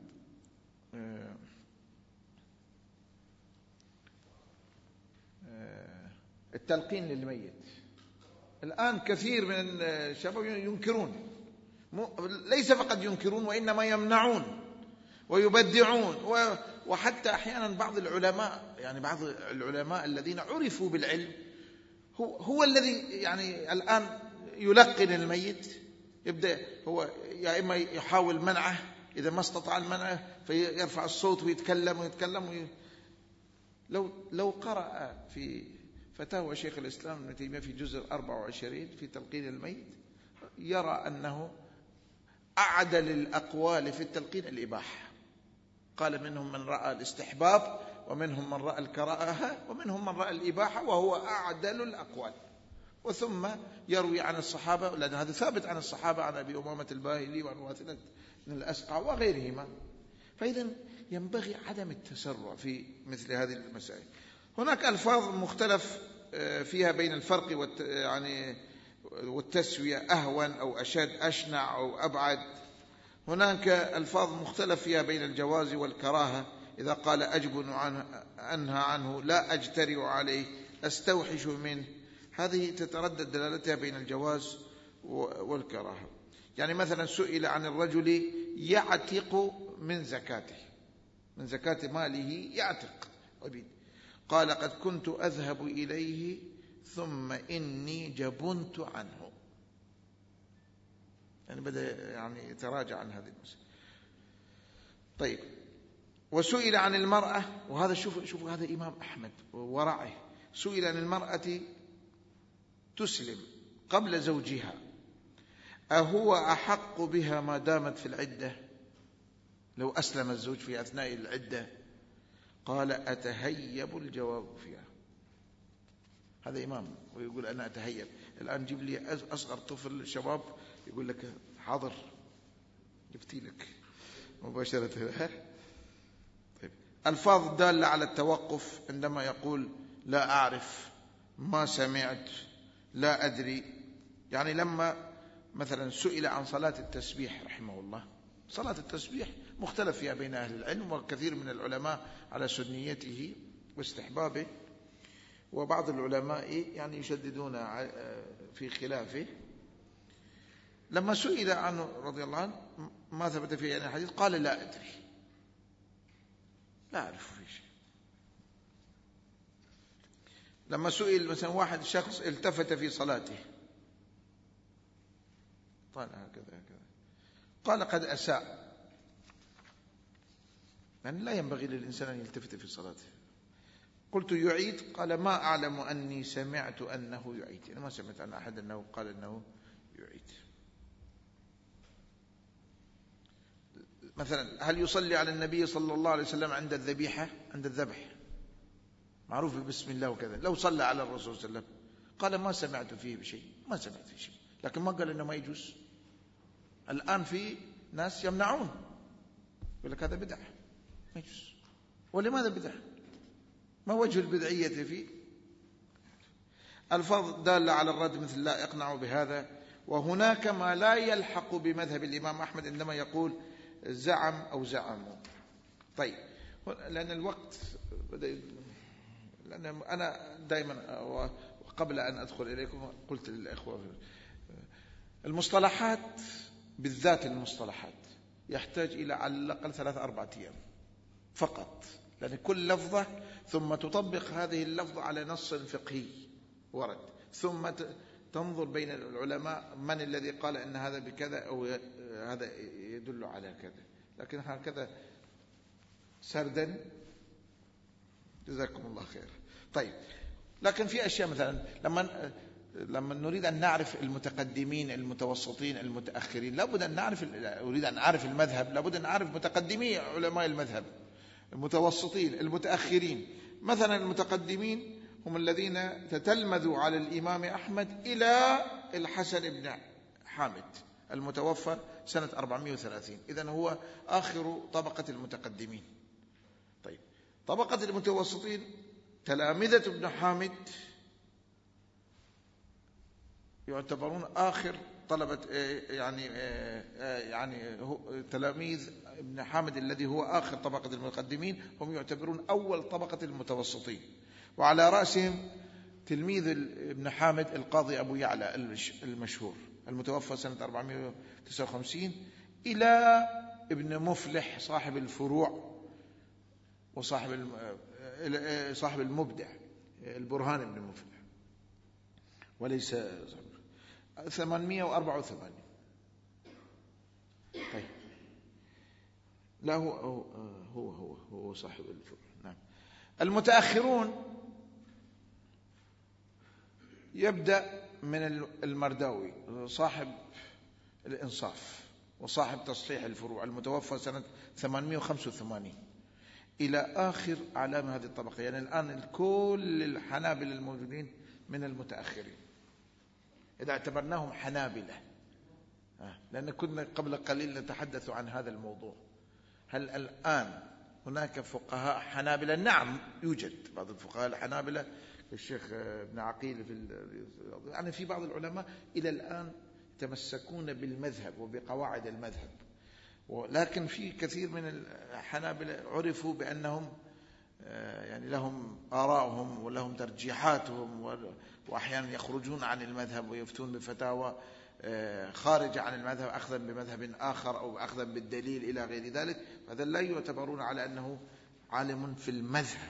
التلقين للميت. الآن كثير من الشباب ينكرون، ليس فقط ينكرون وإنما يمنعون ويبدعون، وحتى أحيانا بعض العلماء، يعني بعض العلماء الذين عرفوا بالعلم هو, هو الذي يعني الآن يلقن الميت، يبدأ هو يا إما يحاول منعه، إذا ما استطاع المنعه فيرفع الصوت ويتكلم ويتكلم وي... لو لو قرأ في فتاوى شيخ الإسلام ابن تيمية في جزء أربعة وعشرين في تلقين الميت يرى أنه أعدل الأقوال في التلقين الإباحة. قال منهم من رأى الاستحباب ومنهم من رأى الكراهة ومنهم من رأى الإباحة، وهو أعدل الأقوال. وثم يروي عن الصحابة، لأن هذا ثابت عن الصحابة، عن أبي أمامة الباهلي وعن واثلة بن الأسقع وغيرهما. فإذا ينبغي عدم التسرع في مثل هذه المسائل. هناك ألفاظ مختلف فيها بين الفرق والت... يعني والتسوية، أهون أو أشد، أشنع أو أبعد. هناك ألفاظ مختلف فيها بين الجواز والكراهة. إذا قال أجبن عنه، أنهى عنه، لا أجترئ عليه، أستوحش منه، هذه تتردد دلالتها بين الجواز والكراهة. يعني مثلا سئل عن الرجل يعتق من زكاته، من زكاة ماله يعتق عبيد، قال قد كنت أذهب إليه ثم إني جبنت عنه، يعني بدأ يعني يتراجع عن هذه المسألة. طيب. وسئل عن المرأة، وهذا شوف شوف هذا إمام أحمد ورعه، سئل عن المرأة تسلم قبل زوجها أهو أحق بها ما دامت في العدة؟ لو أسلم الزوج في أثناء العدة، قال أتهيب الجواب فيها. هذا إمام ويقول أنا أتهيب. الآن جيب لي أصغر طفل شباب يقول لك حاضر، جبتي لك مباشرة. طيب. ألفاظ دالة على التوقف عندما يقول لا أعرف، ما سمعت، لا أدري. يعني لما مثلا سئل عن صلاة التسبيح رحمه الله، صلاة التسبيح مختلف فيها بين أهل العلم، وكثير من العلماء على سنيته واستحبابه، وبعض العلماء يعني يشددون في خلافه. لما سئل عنه رضي الله عنه ما ثبت فيه يعني الحديث، قال لا أدري، لا أعرف في شيء. لما سئل مثلا واحد شخص التفت في صلاته، قال هكذا هكذا، قال قد أساء، يعني لا ينبغي للإنسان أن يلتفت في صلاته. قلت يعيد، قال ما أعلم أني سمعت أنه يعيد، أنا ما سمعت عن أحد أنه قال أنه يعيد. مثلا هل يصلي على النبي صلى الله عليه وسلم عند الذبيحة، عند الذبح معروف بسم الله وكذا، لو صلى على الرسول صلى الله عليه وسلم، قال ما سمعت فيه بشيء، ما سمعت فيه شيء، لكن ما قال إنه ما يجوز. الآن في ناس يمنعون، يقول لك هذا بدعة ما يجوز. ولماذا بدعة؟ ما وجه البدعية فيه؟ الفاظ دالة على الرد مثل لا اقنع بهذا. وهناك ما لا يلحق بمذهب الإمام أحمد عندما يقول زعم أو زعموا. طيب، لأن الوقت لأن أنا دائما وقبل أن أدخل إليكم قلت للإخوة المصطلحات بالذات المصطلحات يحتاج إلى على الأقل ثلاث أربعة أيام فقط، لأن كل لفظة ثم تطبق هذه اللفظة على نص فقهي ورد، ثم تنظر بين العلماء من الذي قال أن هذا بكذا أو هذا يدل على كذا. لكن هكذا سردا جزاكم الله خير. طيب، لكن في أشياء مثلا لما لما نريد أن نعرف المتقدمين المتوسطين المتأخرين لابد أن نعرف، أريد أن أعرف المذهب لابد أن أعرف متقدمي علماء المذهب، المتوسطين المتأخرين. مثلا المتقدمين هم الذين تتلمذوا على الإمام أحمد إلى الحسن بن حامد المتوفى سنة أربعمائة وثلاثين، إذن هو آخر طبقة المتقدمين. طيب، طبقة المتوسطين تلامذة ابن حامد يعتبرون آخر طلبة يعني يعني تلاميذ ابن حامد الذي هو آخر طبقة المتقدمين هم يعتبرون أول طبقة المتوسطين، وعلى رأسهم تلميذ ابن حامد القاضي أبو يعلى المشهور المتوفى سنة أربعمائة وتسعة وخمسين، إلى ابن مفلح صاحب الفروع وصاحب صاحب المبدع البرهان ابن مفلح، وليس ثمانمائة وأربعة وثمانين. طيب، لا هو هو هو هو صاحب الفروع. نعم. المتأخرون يبدأ من المرداوي صاحب الإنصاف وصاحب تصحيح الفروع المتوفى سنة ثمانمائة وخمسة وثمانين إلى آخر أعلام هذه الطبقة. يعني الآن كل الحنابلة الموجودين من المتأخرين إذا اعتبرناهم حنابلة، لأن كنا قبل قليل نتحدث عن هذا الموضوع. هل الآن هناك فقهاء حنابلة؟ نعم، يوجد بعض الفقهاء الحنابلة، الشيخ ابن عقيل في يعني في بعض العلماء إلى الآن يتمسكون بالمذهب وبقواعد المذهب، ولكن في كثير من الحنابلة عرفوا بأنهم يعني لهم آراءهم ولهم ترجيحاتهم، وأحيانا يخرجون عن المذهب ويفتون بفتاوى خارجة عن المذهب أخذا بمذهب آخر أو أخذا بالدليل إلى غير ذلك. هذا لا يعتبرون على أنه عالم في المذهب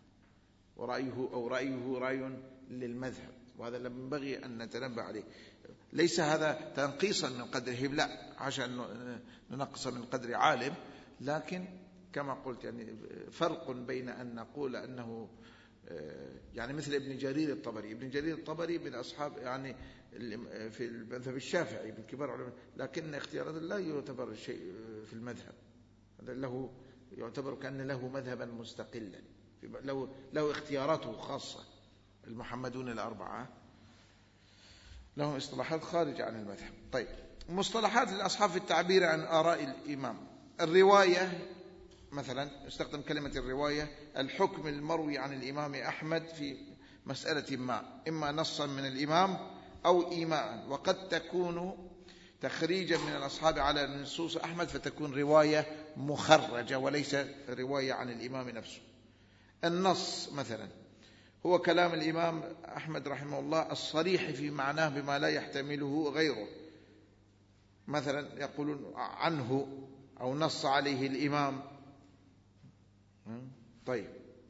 ورأيه أو رأيه رأي للمذهب، وهذا ينبغي أن نتنبه عليه. ليس هذا تنقيصا من قدره، لا، عشان ننقص من قدر عالم، لكن كما قلت يعني فرق بين أن نقول أنه يعني مثل ابن جرير الطبري. ابن جرير الطبري من أصحاب يعني في المذهب الشافعي من كبار علماء، لكن اختياراته لا يعتبر شيء في المذهب، هذا له يعتبر كأن له مذهبا مستقلا، له له اختياراته خاصة. المحمدون الأربعة لهم اصطلاحات خارجة عن المذهب. طيب، مصطلحات الأصحاب في التعبير عن آراء الإمام. الرواية مثلا استخدم كلمة الرواية الحكم المروي عن الإمام أحمد في مسألة ما، إما نصا من الإمام أو إيماء، وقد تكون تخريجا من الأصحاب على نصوص أحمد فتكون رواية مخرجة وليس رواية عن الإمام نفسه. النص مثلا هو كلام الإمام أحمد رحمه الله الصريح في معناه بما لا يحتمله غيره، مثلا يقولون عنه أو نص عليه الإمام. طيب،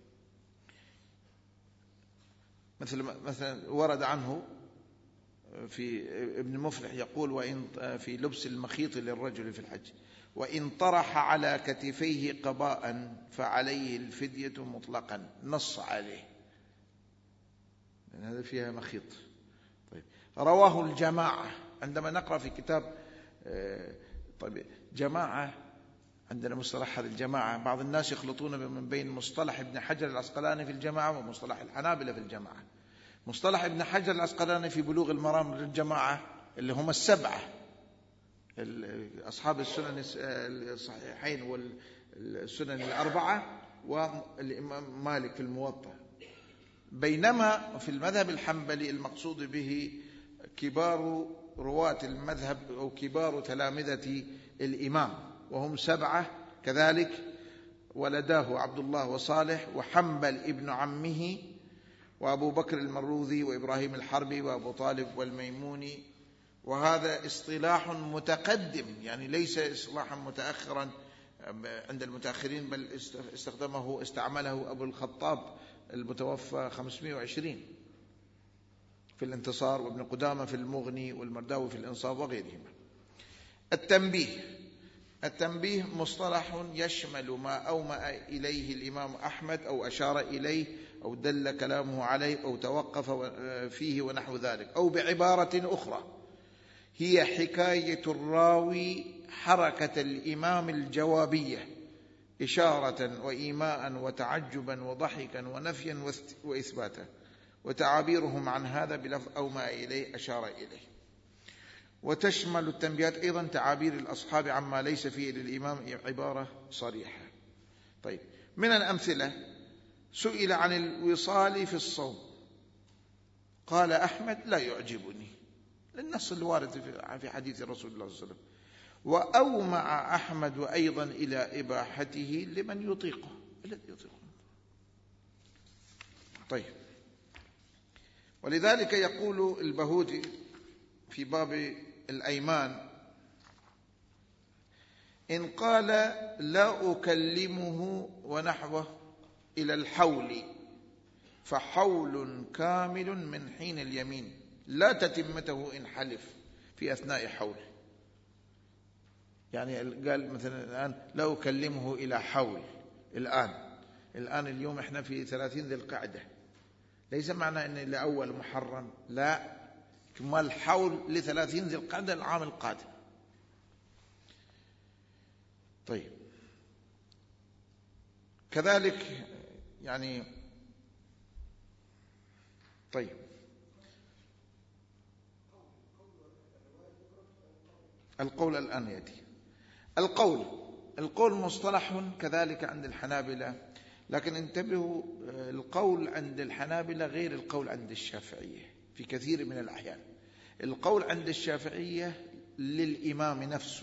مثل مثلا ورد عنه في ابن مفلح يقول وإن في لبس المخيط للرجل في الحج وإن طرح على كتفيه قباء فعليه الفدية مطلقا، نص عليه، لأن هذا فيها مخيط. طيب، رواه الجماعة. عندما نقرأ في كتاب طيب جماعة، عندنا مصطلح هذا الجماعة، بعض الناس يخلطون من بين مصطلح ابن حجر العسقلاني في الجماعة ومصطلح الحنابلة في الجماعة. مصطلح ابن حجر العسقلاني في بلوغ المرام للجماعة اللي هم السبعة أصحاب السنن الصحيحين والسنن الأربعة والإمام مالك في الموطأ، بينما في المذهب الحنبلي المقصود به كبار رواة المذهب أو كبار تلامذة الإمام، وهم سبعة كذلك، ولداه عبد الله وصالح وحنبل ابن عمه وأبو بكر المروذي وإبراهيم الحربي وأبو طالب والميموني. وهذا اصطلاح متقدم، يعني ليس اصطلاحا متأخرا عند المتأخرين، بل استخدمه استعمله أبو الخطاب المتوفى خمسمائة وعشرين في الانتصار، وابن قدامة في المغني، والمرداوي في الإنصاف وغيرهما. التنبيه. التنبيه مصطلح يشمل ما أومأ إليه الإمام أحمد أو أشار إليه أو دل كلامه عليه أو توقف فيه ونحو ذلك، أو بعبارة أخرى هي حكاية الراوي حركة الإمام الجوابية إشارة وإيماء وتعجبا وضحكا ونفيا وإثباتا، وتعابيرهم عن هذا بلفظ أومأ إليه أشار إليه. وتشمل التنبيهات أيضا تعابير الأصحاب عما ليس فيه للإمام عبارة صريحة. طيب، من الأمثلة: سئل عن الوصال في الصوم قال أحمد لا يعجبني، للنص الوارد في حديث رسول الله صلى الله عليه وسلم. وأومع أحمد أيضا إلى إباحته لمن يطيقه، الذي يطيقه. طيب، ولذلك يقول البهودي في باب الأيمان: إن قال لا أكلمه ونحوه إلى الحول فحول كامل من حين اليمين لا تتمته إن حلف في أثناء حوله. يعني قال مثلا الآن لا أكلمه إلى حول، الآن الآن اليوم إحنا في ثلاثين ذي القعدة، ليس معنى أن لأول محرم، لا، كما الحول لثلاثين ذي القعدة العام القادم. طيب، كذلك يعني طيب القول الآن يأتي. القول القول مصطلح كذلك عند الحنابلة، لكن انتبهوا، القول عند الحنابلة غير القول عند الشافعية في كثير من الأحيان. القول عند الشافعية للإمام نفسه،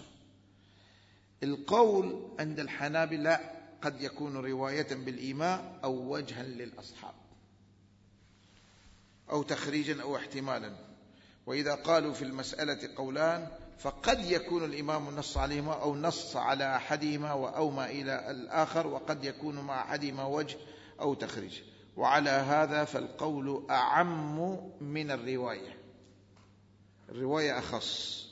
القول عند الحنابلة قد يكون رواية بالإيماء أو وجها للأصحاب أو تخريجا أو احتمالا. وإذا قالوا في المسألة قولان فقد يكون الإمام نص عليهما أو نص على أحدهما وأومى إلى الآخر، وقد يكون مع أحدهما وجه أو تخريج. وعلى هذا فالقول أعم من الرواية، الرواية أخص.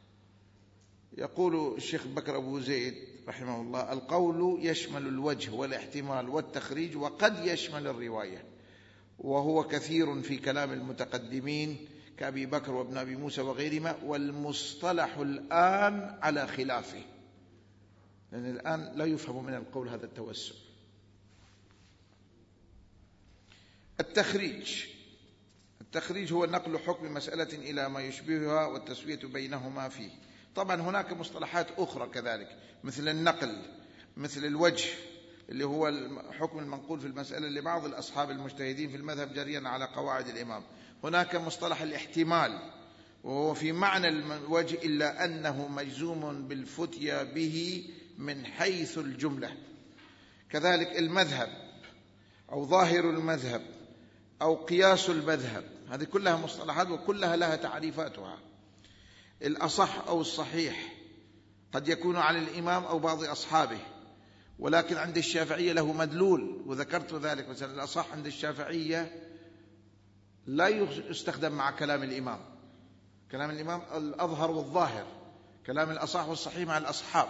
يقول الشيخ بكر أبو زيد رحمه الله: القول يشمل الوجه والاحتمال والتخريج وقد يشمل الرواية، وهو كثير في كلام المتقدمين كأبي بكر وابن أبي موسى وغيرهما، والمصطلح الآن على خلافه، لأن الآن لا يفهم من القول هذا التوسع. التخريج التخريج هو نقل حكم مسألة إلى ما يشبهها والتسوية بينهما فيه. طبعا هناك مصطلحات أخرى كذلك، مثل النقل، مثل الوجه اللي هو الحكم المنقول في المسألة لبعض الأصحاب المجتهدين في المذهب جريا على قواعد الإمام. هناك مصطلح الاحتمال، وهو في معنى الوجه إلا أنه مجزوم بالفتية به من حيث الجملة. كذلك المذهب أو ظاهر المذهب أو قياس المذهب، هذه كلها مصطلحات وكلها لها تعريفاتها. الأصح أو الصحيح قد يكون على الإمام أو بعض أصحابه، ولكن عند الشافعية له مدلول، وذكرت ذلك. مثلا الأصح عند الشافعية لا يستخدم مع كلام الإمام، كلام الإمام الأظهر والظاهر، كلام الأصح والصحيح مع الأصحاب.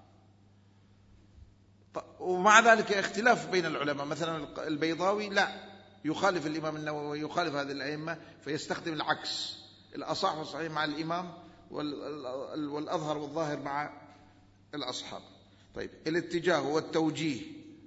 ومع ذلك اختلاف بين العلماء، مثلا البيضاوي لا يخالف الإمام النووي ويخالف هذه الأئمة، فيستخدم العكس، الأصح والصحيح مع الإمام والأظهر والظاهر مع الأصحاب. طيب، الاتجاه والتوجيه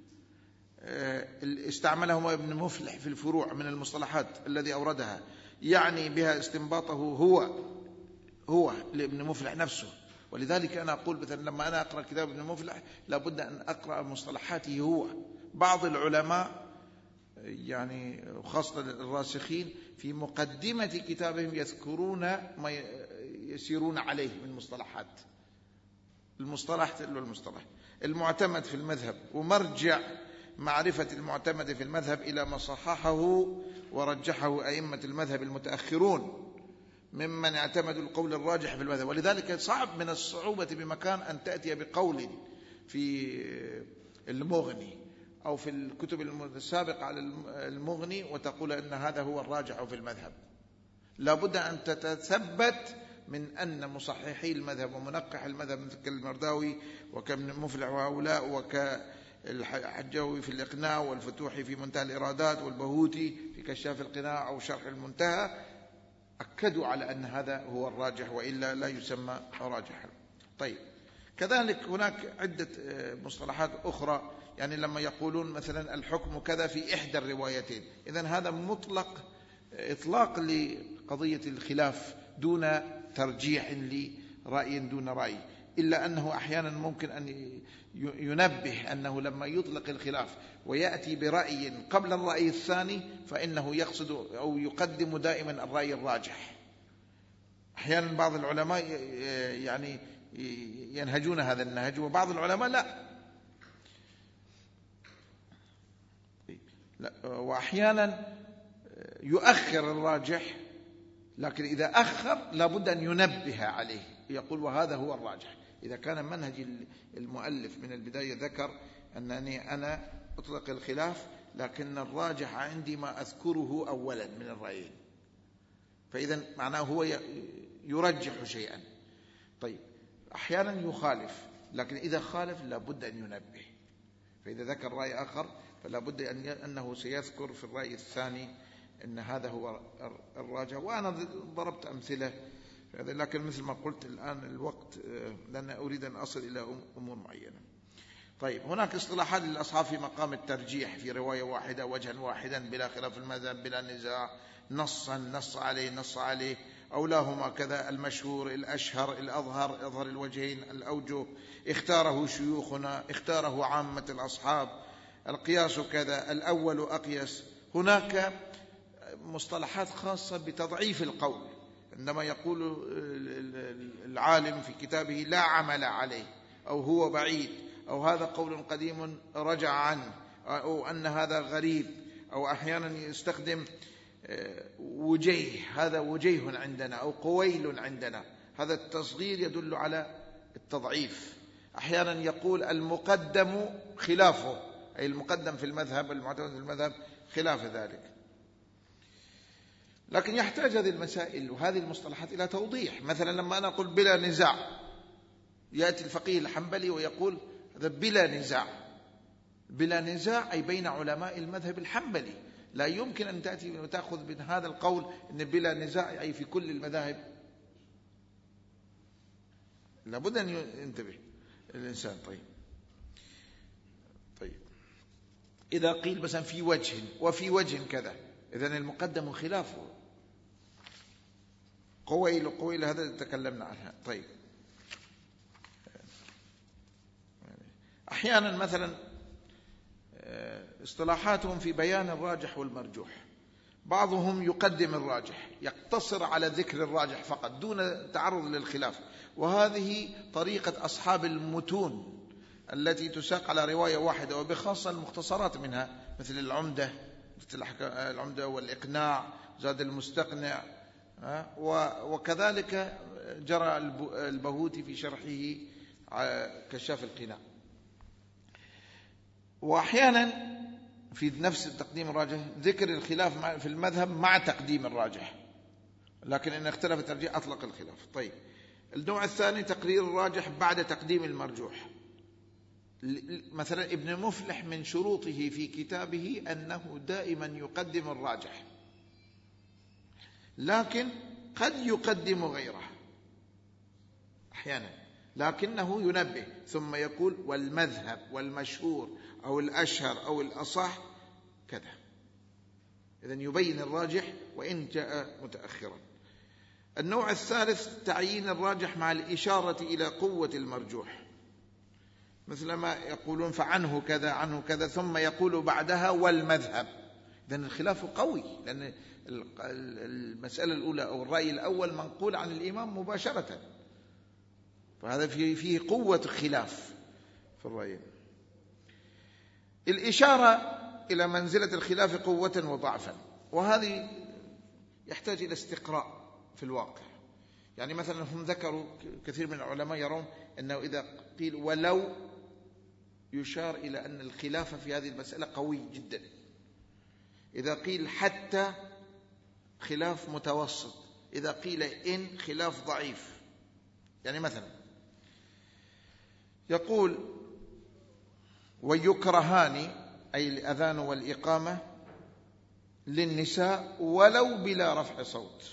استعملهما ابن مفلح في الفروع من المصطلحات الذي أوردها، يعني بها استنباطه هو هو لابن مفلح نفسه. ولذلك أنا أقول مثلا لما أنا أقرأ كتاب ابن مفلح لابد أن أقرأ مصطلحاته هو. بعض العلماء يعني خاصة الراسخين في مقدمة كتابهم يذكرون ما يسيرون عليه من مصطلحات. المصطلح تلو المصطلح المعتمد في المذهب، ومرجع معرفة المعتمد في المذهب إلى ما صححه ورجحه أئمة المذهب المتأخرون ممن اعتمدوا القول الراجح في المذهب. ولذلك صعب من الصعوبة بمكان أن تأتي بقول في المغني أو في الكتب السابقة على المغني وتقول أن هذا هو الراجح في المذهب. لابد أن تتثبت من أن مصححي المذهب ومنقح المذهب مثل المرداوي وكابن مفلح وهؤلاء وكالحجاوي في الإقناع والفتوحي في منتهى الإرادات والبهوتي في كشاف القناع أو شرح المنتهى أكدوا على أن هذا هو الراجح، وإلا لا يسمى راجحا. طيب، كذلك هناك عدة مصطلحات أخرى، يعني لما يقولون مثلا الحكم كذا في إحدى الروايتين، إذن هذا مطلق إطلاق لقضية الخلاف دون ترجيح لرأي دون رأي، إلا أنه أحيانا ممكن أن ينبه أنه لما يطلق الخلاف ويأتي برأي قبل الرأي الثاني فإنه يقصد أو يقدم دائما الرأي الراجح. أحيانا بعض العلماء يعني ينهجون هذا النهج وبعض العلماء لا, لا وأحيانا يؤخر الراجح، لكن إذا أخر لابد أن ينبه عليه، يقول وهذا هو الراجح. إذا كان منهج المؤلف من البداية ذكر أنني أنا أطلق الخلاف لكن الراجح عندي ما أذكره أولا من الرأيين، فإذا معناه هو يرجح شيئا. طيب، أحيانا يخالف، لكن إذا خالف لابد أن ينبه، فإذا ذكر رأي آخر فلا بد أن أنه سيذكر في الرأي الثاني أن هذا هو الراجح. وأنا ضربت أمثلة، لكن مثل ما قلت الآن الوقت لأن أريد أن أصل إلى أمور معينة. طيب، هناك اصطلاحات للأصحاب في مقام الترجيح في رواية واحدة وجها واحدا بلا خلاف المذهب بلا نزاع، نصا نص عليه نص عليه أولاهما كذا، المشهور الأشهر الأظهر أظهر الوجهين الأوجه، اختاره شيوخنا اختاره عامة الأصحاب، القياس كذا الأول أقيس. هناك مصطلحات خاصة بتضعيف القول، عندما يقول العالم في كتابه لا عمل عليه أو هو بعيد أو هذا قول قديم رجع عنه أو أن هذا غريب، أو أحيانا يستخدم وجيه هذا وجيه عندنا أو قويل عندنا، هذا التصغير يدل على التضعيف. أحيانا يقول المقدم خلافه، أي المقدم في المذهب المعتمد في المذهب خلاف ذلك. لكن يحتاج هذه المسائل وهذه المصطلحات إلى توضيح. مثلا لما أنا أقول بلا نزاع، يأتي الفقيه الحنبلي ويقول هذا بلا نزاع. بلا نزاع أي بين علماء المذهب الحنبلي، لا يمكن أن تأتي وتأخذ من هذا القول أن بلا نزاع أي في كل المذاهب، لابد أن ينتبه الإنسان. طيب طيب إذا قيل مثلا في وجه وفي وجه كذا، إذن المقدم خلافه، قويل قويل هذا تكلمنا عنها. طيب، أحيانا مثلا اصطلاحاتهم في بيان الراجح والمرجوح، بعضهم يقدم الراجح يقتصر على ذكر الراجح فقط دون تعرض للخلاف، وهذه طريقة أصحاب المتون التي تساق على رواية واحدة، وبخاصة المختصرات منها مثل العمدة مثل العمدة والإقناع زاد المستقنع، وكذلك جرى البهوتي في شرحه كشاف القناع. وأحيانا في نفس التقديم الراجح ذكر الخلاف في المذهب مع تقديم الراجح، لكن إن اختلف الترجيح أطلق الخلاف. طيب، النوع الثاني تقرير الراجح بعد تقديم المرجوح. مثلا ابن مفلح من شروطه في كتابه أنه دائما يقدم الراجح، لكن قد يقدم غيره أحيانا، لكنه ينبه ثم يقول والمذهب والمشهور أو الأشهر أو الأصح كذا، إذن يبين الراجح وإن جاء متأخرا. النوع الثالث تعيين الراجح مع الإشارة إلى قوة المرجوح، مثل ما يقولون فعنه كذا عنه كذا ثم يقول بعدها والمذهب، إذن الخلاف قوي، لأن المسألة الأولى أو الرأي الأول منقول عن الإمام مباشرة، فهذا فيه فيه قوة خلاف في الرأي. الإشارة إلى منزلة الخلاف قوة وضعفا، وهذه يحتاج إلى استقراء في الواقع. يعني مثلا هم ذكروا، كثير من العلماء يرون أنه إذا قيل ولو يشار إلى أن الخلاف في هذه المسألة قوي جدا. إذا قيل حتى خلاف متوسط، إذا قيل إن خلاف ضعيف. يعني مثلا يقول ويكرهان أي الأذان والإقامة للنساء ولو بلا رفع صوت.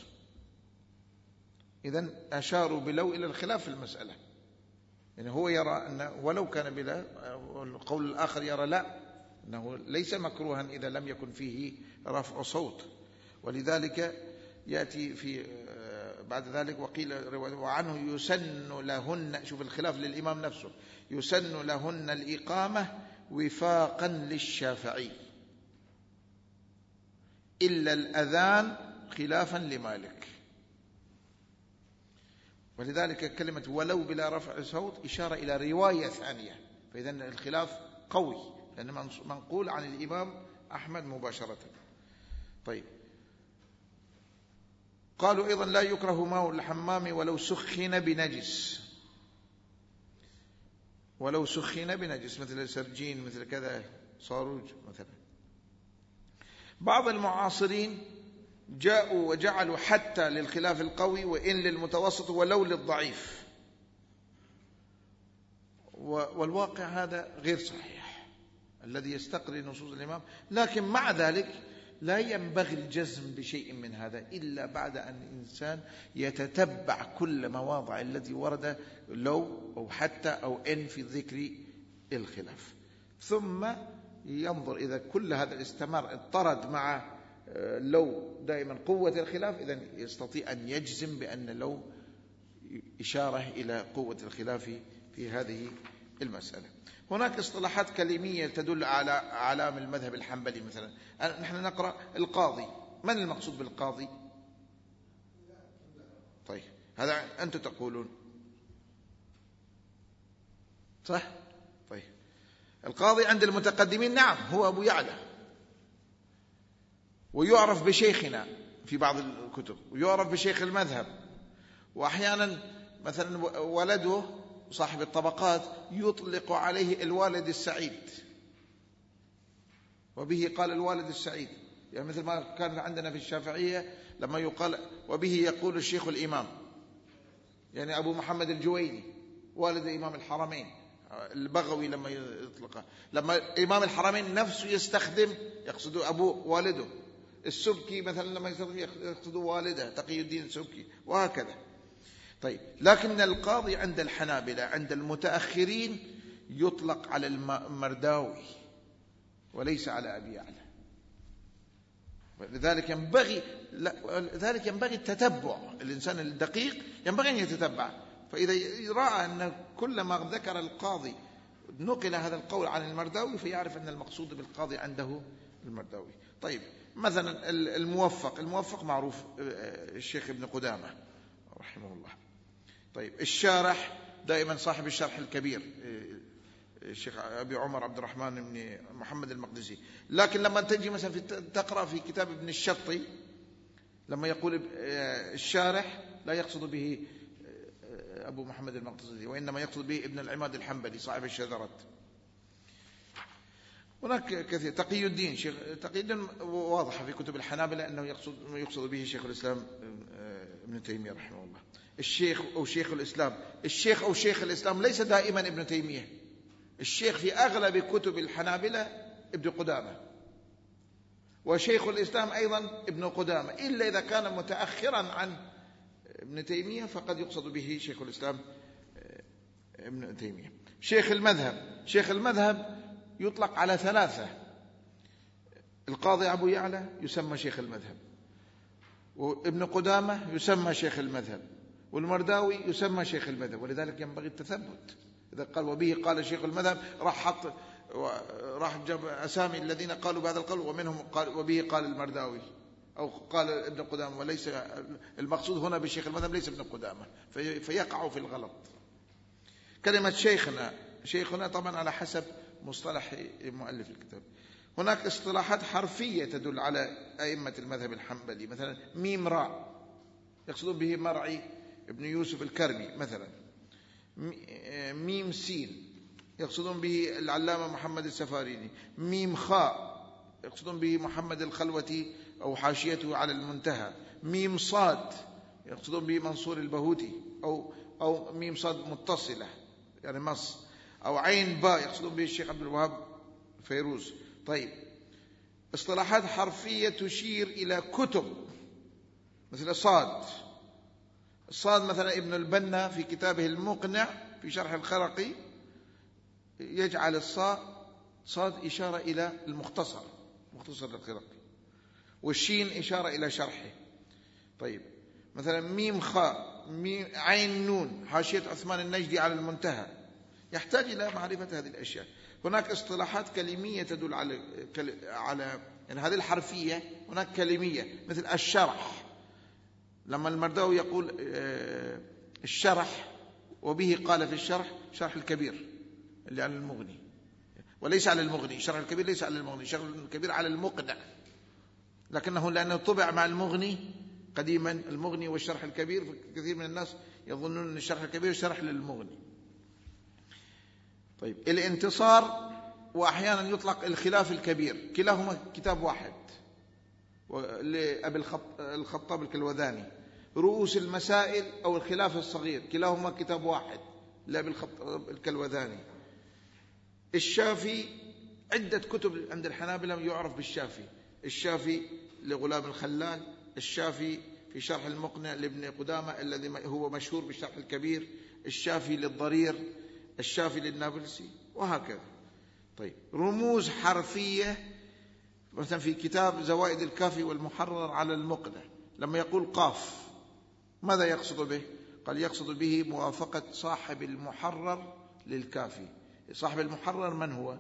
إذن أشاروا بلو إلى الخلاف في المسألة، يعني هو يرى أن ولو كان بلا، والقول الآخر يرى لا، أنه ليس مكروها إذا لم يكن فيه رفع صوت. ولذلك يأتي في بعد ذلك وقيل وعنه يسن لهن، شوف الخلاف للإمام نفسه، يسن لهن الإقامة وفاقا للشافعي إلا الأذان خلافا لمالك. ولذلك كلمة ولو بلا رفع صوت إشارة إلى رواية ثانية، فإذا الخلاف قوي لأنه منقول عن الإمام أحمد مباشرة. طيب، قالوا أيضا لا يكره ماء الحمام ولو سخن بنجس، ولو سخن بنجس مثل سرجين، مثل كذا صاروج مثلا. بعض المعاصرين جاءوا وجعلوا حتى للخلاف القوي وإن للمتوسط ولو للضعيف، والواقع هذا غير صحيح الذي يستقري نصوص الإمام. لكن مع ذلك لا ينبغي الجزم بشيء من هذا إلا بعد أن الإنسان يتتبع كل مواضع الذي ورد لو أو حتى أو إن في ذكر الخلاف، ثم ينظر إذا كل هذا استمر اضطرد مع لو دائما قوة الخلاف، إذن يستطيع أن يجزم بأن لو إشارة إلى قوة الخلاف في هذه المسألة. هناك اصطلاحات كلمية تدل على علام المذهب الحنبلي. مثلا نحن نقرأ القاضي، من المقصود بالقاضي؟ طيب، هذا أنتم تقولون صح؟ طيب، القاضي عند المتقدمين نعم هو أبو يعلى، ويعرف بشيخنا في بعض الكتب، ويعرف بشيخ المذهب، وأحيانا مثلا ولده صاحب الطبقات يطلق عليه الوالد السعيد، وبه قال الوالد السعيد. يعني مثل ما كان عندنا في الشافعية لما يقال وبه يقول الشيخ الإمام، يعني أبو محمد الجويني والد إمام الحرمين. البغوي لما يطلقه، لما إمام الحرمين نفسه يستخدم يقصد أبو والده. السبكي مثلا لما يقصد والده تقي الدين السبكي، وهكذا. طيب، لكن القاضي عند الحنابلة عند المتأخرين يطلق على المرداوي وليس على أبي يعلى. لذلك ينبغي لذلك ينبغي التتبع، الإنسان الدقيق ينبغي أن يتتبع. فإذا رأى أن كل ما ذكر القاضي نقل هذا القول عن المرداوي فيعرف أن المقصود بالقاضي عنده المرداوي. طيب، مثلا الموفق، الموفق معروف الشيخ ابن قدامة رحمه الله. طيب، الشارح دائما صاحب الشرح الكبير الشيخ أبي عمر عبد الرحمن بن محمد المقدسي. لكن لما تجي مثلا في تقرأ في كتاب ابن الشطي لما يقول الشارح لا يقصد به أبو محمد المقدسي، وإنما يقصد به ابن العماد الحنبلي صاحب الشذرات. هناك كثير. تقي الدين، شيخ تقي الدين واضحة في كتب الحنابلة أنه يقصد يقصد به شيخ الإسلام ابن تيمية رحمه الله. الشيخ أو شيخ الإسلام، الشيخ أو شيخ الإسلام ليس دائما ابن تيمية. الشيخ في أغلب كتب الحنابلة ابن قدامة، وشيخ الإسلام أيضا ابن قدامة، إلا إذا كان متأخرا عن ابن تيمية فقد يقصد به شيخ الإسلام ابن تيمية. شيخ المذهب، شيخ المذهب يطلق على ثلاثة. القاضي أبو يعلى يسمى شيخ المذهب، وابن قدامة يسمى شيخ المذهب، والمرداوي يسمى شيخ المذهب. ولذلك ينبغي التثبت. إذا قال وبه قال شيخ المذهب راح حط راح جاب أسامي الذين قالوا بهذا القول، ومنهم قال وبه قال المرداوي أو قال ابن قدامة، وليس المقصود هنا بالشيخ المذهب ليس ابن قدامة، فيقع في الغلط. كلمة شيخنا، شيخنا طبعا على حسب مصطلح مؤلف الكتاب. هناك اصطلاحات حرفية تدل على أئمة المذهب الحنبلي، مثلا ميم راء يقصدون به مرعي ابن يوسف الكرمي مثلا. ميم سين يقصدون به العلامة محمد السفاريني. ميم خاء يقصدون به محمد الخلوتي أو حاشيته على المنتهى. ميم صاد يقصدون به منصور البهوتي أو أو ميم صاد متصلة يعني مص، أو عين باء يقصدون به الشيخ عبد الوهاب فيروز. طيب، اصطلاحات حرفية تشير إلى كتب مثل صاد. الصاد مثلا ابن البنا في كتابه المقنع في شرح الخرقي يجعل الصاد صاد إشارة إلى المختصر، مختصر الخرقي، والشين إشارة إلى شرحه. طيب، مثلا ميم خاء، ميم عين نون، حاشية عثمان النجدي على المنتهى. يحتاج إلى معرفة هذه الأشياء. هناك اصطلاحات كلمية تدل على على يعني هذه الحرفية. هناك كلمية مثل الشرح، لما المرداوي يقول الشرح وبه قال في الشرح، شرح الكبير اللي على المغني وليس على المغني، شرح الكبير ليس على المغني، شرح الكبير على المقنع، لكنه لأنه طبع مع المغني قديما، المغني والشرح الكبير، كثير من الناس يظنون أن الشرح الكبير شرح للمغني. طيب، الانتصار وأحيانا يطلق الخلاف الكبير، كلاهما كتاب واحد لأبي الخطاب الكلوذاني. رؤوس المسائل أو الخلاف الصغير كلاهما كتاب واحد لأبي الخطاب الكلوذاني. الشافي عدة كتب عند الحنابلة يعرف بالشافي. الشافي لغلام الخلال، الشافي في شرح المقنع لابن قدامة الذي هو مشهور بالشرح الكبير، الشافي للضرير، الشافي للنابلسي، وهكذا. طيب، رموز حرفية مثلا في كتاب زوائد الكافي والمحرر على المقنع، لما يقول قاف ماذا يقصد به؟ قال يقصد به موافقة صاحب المحرر للكافي. صاحب المحرر من هو؟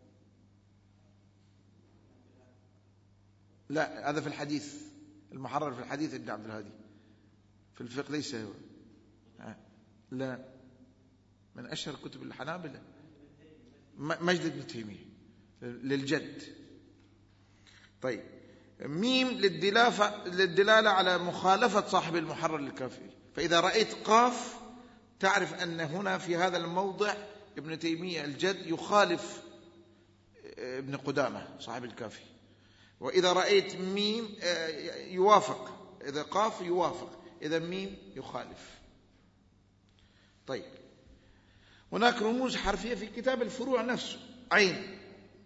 لا، هذا في الحديث، المحرر في الحديث ابن عبد الهادي، في الفقه ليس هو. لا، من أشهر كتب الحنابلة مجد بن تيمية للجد. طيب، ميم للدلالة على مخالفة صاحب المحرر للكافي، فإذا رأيت قاف تعرف أن هنا في هذا الموضع ابن تيمية الجد يخالف ابن قدامة صاحب الكافي. وإذا رأيت ميم يوافق، إذا قاف يوافق، إذا ميم يخالف. طيب، هناك رموز حرفية في كتاب الفروع نفسه. عين،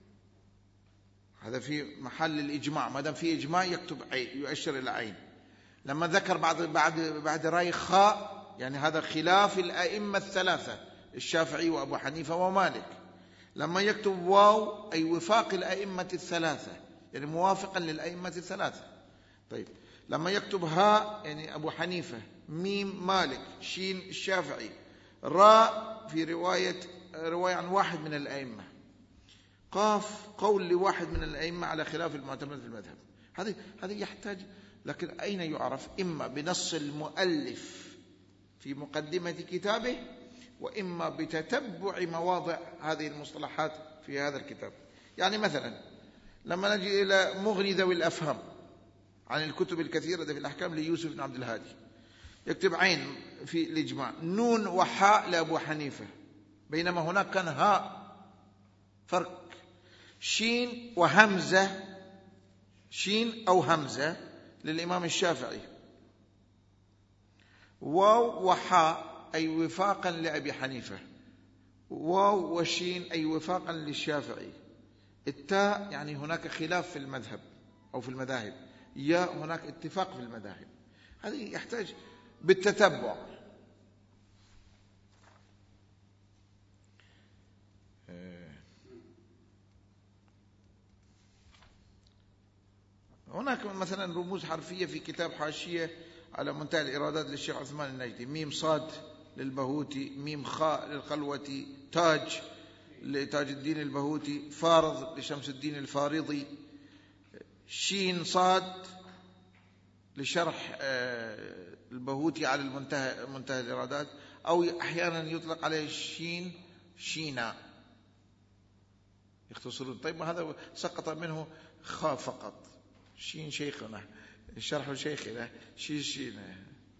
هذا في محل الإجماع، ما دام في إجماع يكتب عين، يؤشر إلى عين. لما ذكر بعد بعد بعد راي خاء، يعني هذا خلاف الأئمة الثلاثة الشافعي وأبو حنيفة ومالك. لما يكتب واو أي وفاق الأئمة الثلاثة، يعني موافقا للأئمة الثلاثة. طيب، لما يكتب هاء يعني أبو حنيفة، ميم مالك، شين الشافعي، راء في رواية رواية عن واحد من الأئمة، قاف قول لواحد من الأئمة على خلاف المعتمد في المذهب. هذه هذه يحتاج، لكن أين يعرف؟ إما بنص المؤلف في مقدمة كتابه، وإما بتتبع مواضع هذه المصطلحات في هذا الكتاب. يعني مثلا لما نجي إلى مغني ذوي الأفهام عن الكتب الكثيرة في الأحكام ليوسف بن عبد الهادي، يكتب عين في الإجماع، نون وحاء لأبو حنيفة، بينما هناك كان هاء، فرق. شين وهمزة، شين أو همزة للإمام الشافعي. واو وحاء أي وفاقا لأبي حنيفة، واو وشين أي وفاقا للشافعي. التاء يعني هناك خلاف في المذهب أو في المذاهب، يا هناك اتفاق في المذاهب. هذه يحتاج بالتتبع. هناك مثلا رموز حرفية في كتاب حاشية على منتهى الإرادات للشيخ عثمان النجدي، ميم صاد للبهوتي، ميم خاء للخلوتي، تاج لتاج الدين البهوتي، فارض لشمس الدين الفارضي، شين صاد لشرح البهوتي على المنتهى منتهى الإرادات، أو أحيانا يطلق عليه شين شينا يختصرون. طيب ما هذا سقط منه خاء فقط، شين شيخنا، شرح شيخنا، شين شينا،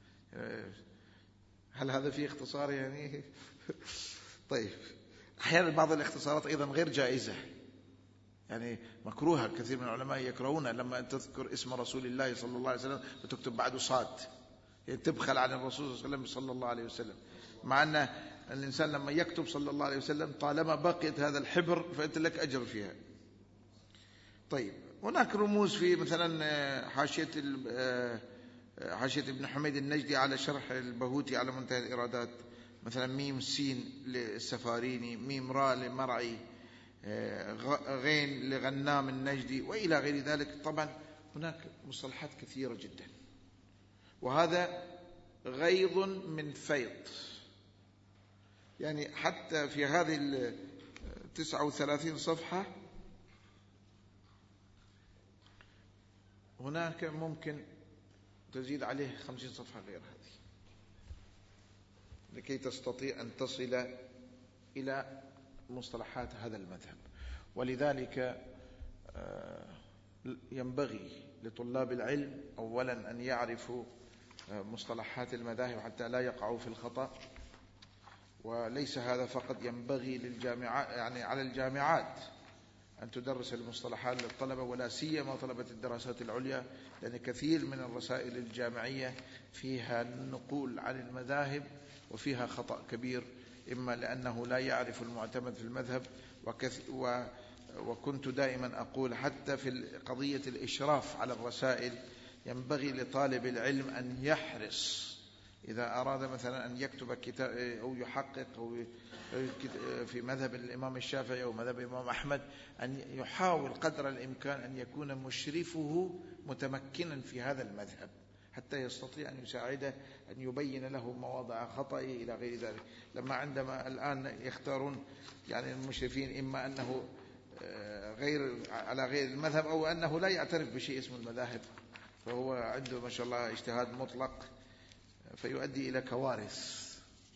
هل هذا فيه اختصار يعني؟ طيب أحيانا بعض الاختصارات أيضا غير جائزة، يعني مكروهة، كثير من العلماء يكرهون لما أن تذكر اسم رسول الله صلى الله عليه وسلم وتكتب بعده صاد، يعني تبخل عن الرسول صلى الله عليه وسلم، مع أن الإنسان لما يكتب صلى الله عليه وسلم طالما بقيت هذا الحبر فأنت لك أجر فيها. طيب هناك رموز في مثلا حاشية حاشية ابن حميد النجدي على شرح البهوتي على منتهى الإرادات، مثلا ميم سين للسفاريني، ميم راء لمرعي، غين لغنام النجدي، وإلى غير ذلك. طبعا هناك مصطلحات كثيرة جدا، وهذا غيض من فيض. يعني حتى في هذه التسعة وثلاثين صفحة هناك ممكن تزيد عليه خمسين صفحة غير هذه لكي تستطيع أن تصل إلى مصطلحات هذا المذهب. ولذلك ينبغي لطلاب العلم أولا أن يعرفوا مصطلحات المذاهب حتى لا يقعوا في الخطأ. وليس هذا فقط، ينبغي للجامعات يعني على الجامعات أن تدرس المصطلحات للطلبة، ولا سيما طلبة الدراسات العليا، لأن كثير من الرسائل الجامعية فيها نقول عن المذاهب وفيها خطأ كبير، إما لأنه لا يعرف المعتمد في المذهب، و وكنت دائما أقول حتى في قضية الإشراف على الرسائل ينبغي لطالب العلم أن يحرص إذا أراد مثلا أن يكتب كتاب أو يحقق أو في مذهب الإمام الشافعي أو مذهب الإمام أحمد، أن يحاول قدر الإمكان أن يكون مشرفه متمكنا في هذا المذهب حتى يستطيع أن يساعده، أن يبين له مواضع خطأه إلى غير ذلك. لما عندما الآن يختارون يعني المشرفين إما أنه غير على غير المذهب أو أنه لا يعترف بشيء اسمه المذاهب، فهو عنده ما شاء الله اجتهاد مطلق فيؤدي إلى كوارث.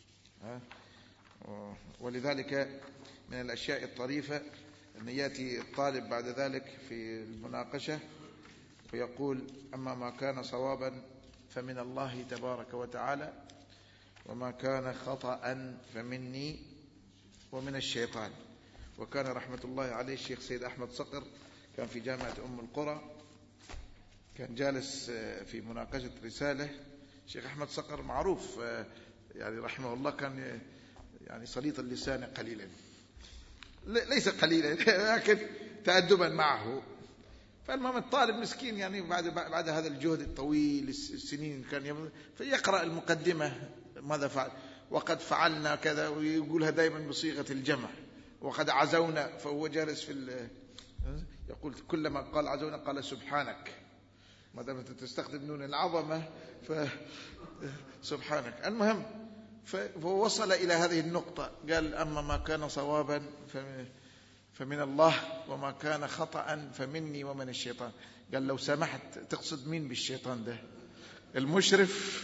ولذلك من الأشياء الطريفة أن يأتي الطالب بعد ذلك في المناقشة ويقول: أما ما كان صوابا فمن الله تبارك وتعالى، وما كان خطأ فمني ومن الشيطان. وكان رحمة الله عليه الشيخ سيد أحمد صقر كان في جامعة أم القرى، كان جالس في مناقشة رسالة. الشيخ أحمد صقر معروف يعني رحمه الله كان يعني سليط اللسان قليلا، ليس قليلا لكن تأدبا معه. فالمهم الطالب مسكين يعني بعد بعد هذا الجهد الطويل السنين كان يبدأ فيقرأ المقدمة ماذا فعل، وقد فعلنا كذا، ويقولها دائما بصيغة الجمع، وقد عزونا. فهو جالس في يقول كلما قال عزونا قال سبحانك، ما دام أنت تستخدم نون العظمة فسبحانك. المهم فوصل إلى هذه النقطة، قال: أما ما كان صوابا فمن الله، وما كان خطأ فمني ومن الشيطان. قال: لو سمحت تقصد مين بالشيطان ده؟ المشرف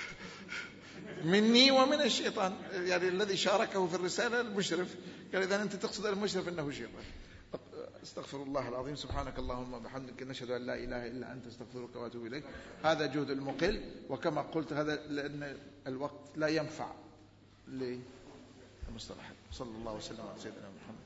مني ومن الشيطان، يعني الذي شاركه في الرسالة المشرف. قال: إذا أنت تقصد المشرف إنه شيطان. استغفر الله العظيم. سبحانك اللهم وبحمدك، نشهد أن لا إله إلا أنت، استغفرك وأتوب إليك. هذا جهد المقل، وكما قلت هذا لأن الوقت لا ينفع للمصطلحات. صلى الله وسلم على سيدنا محمد.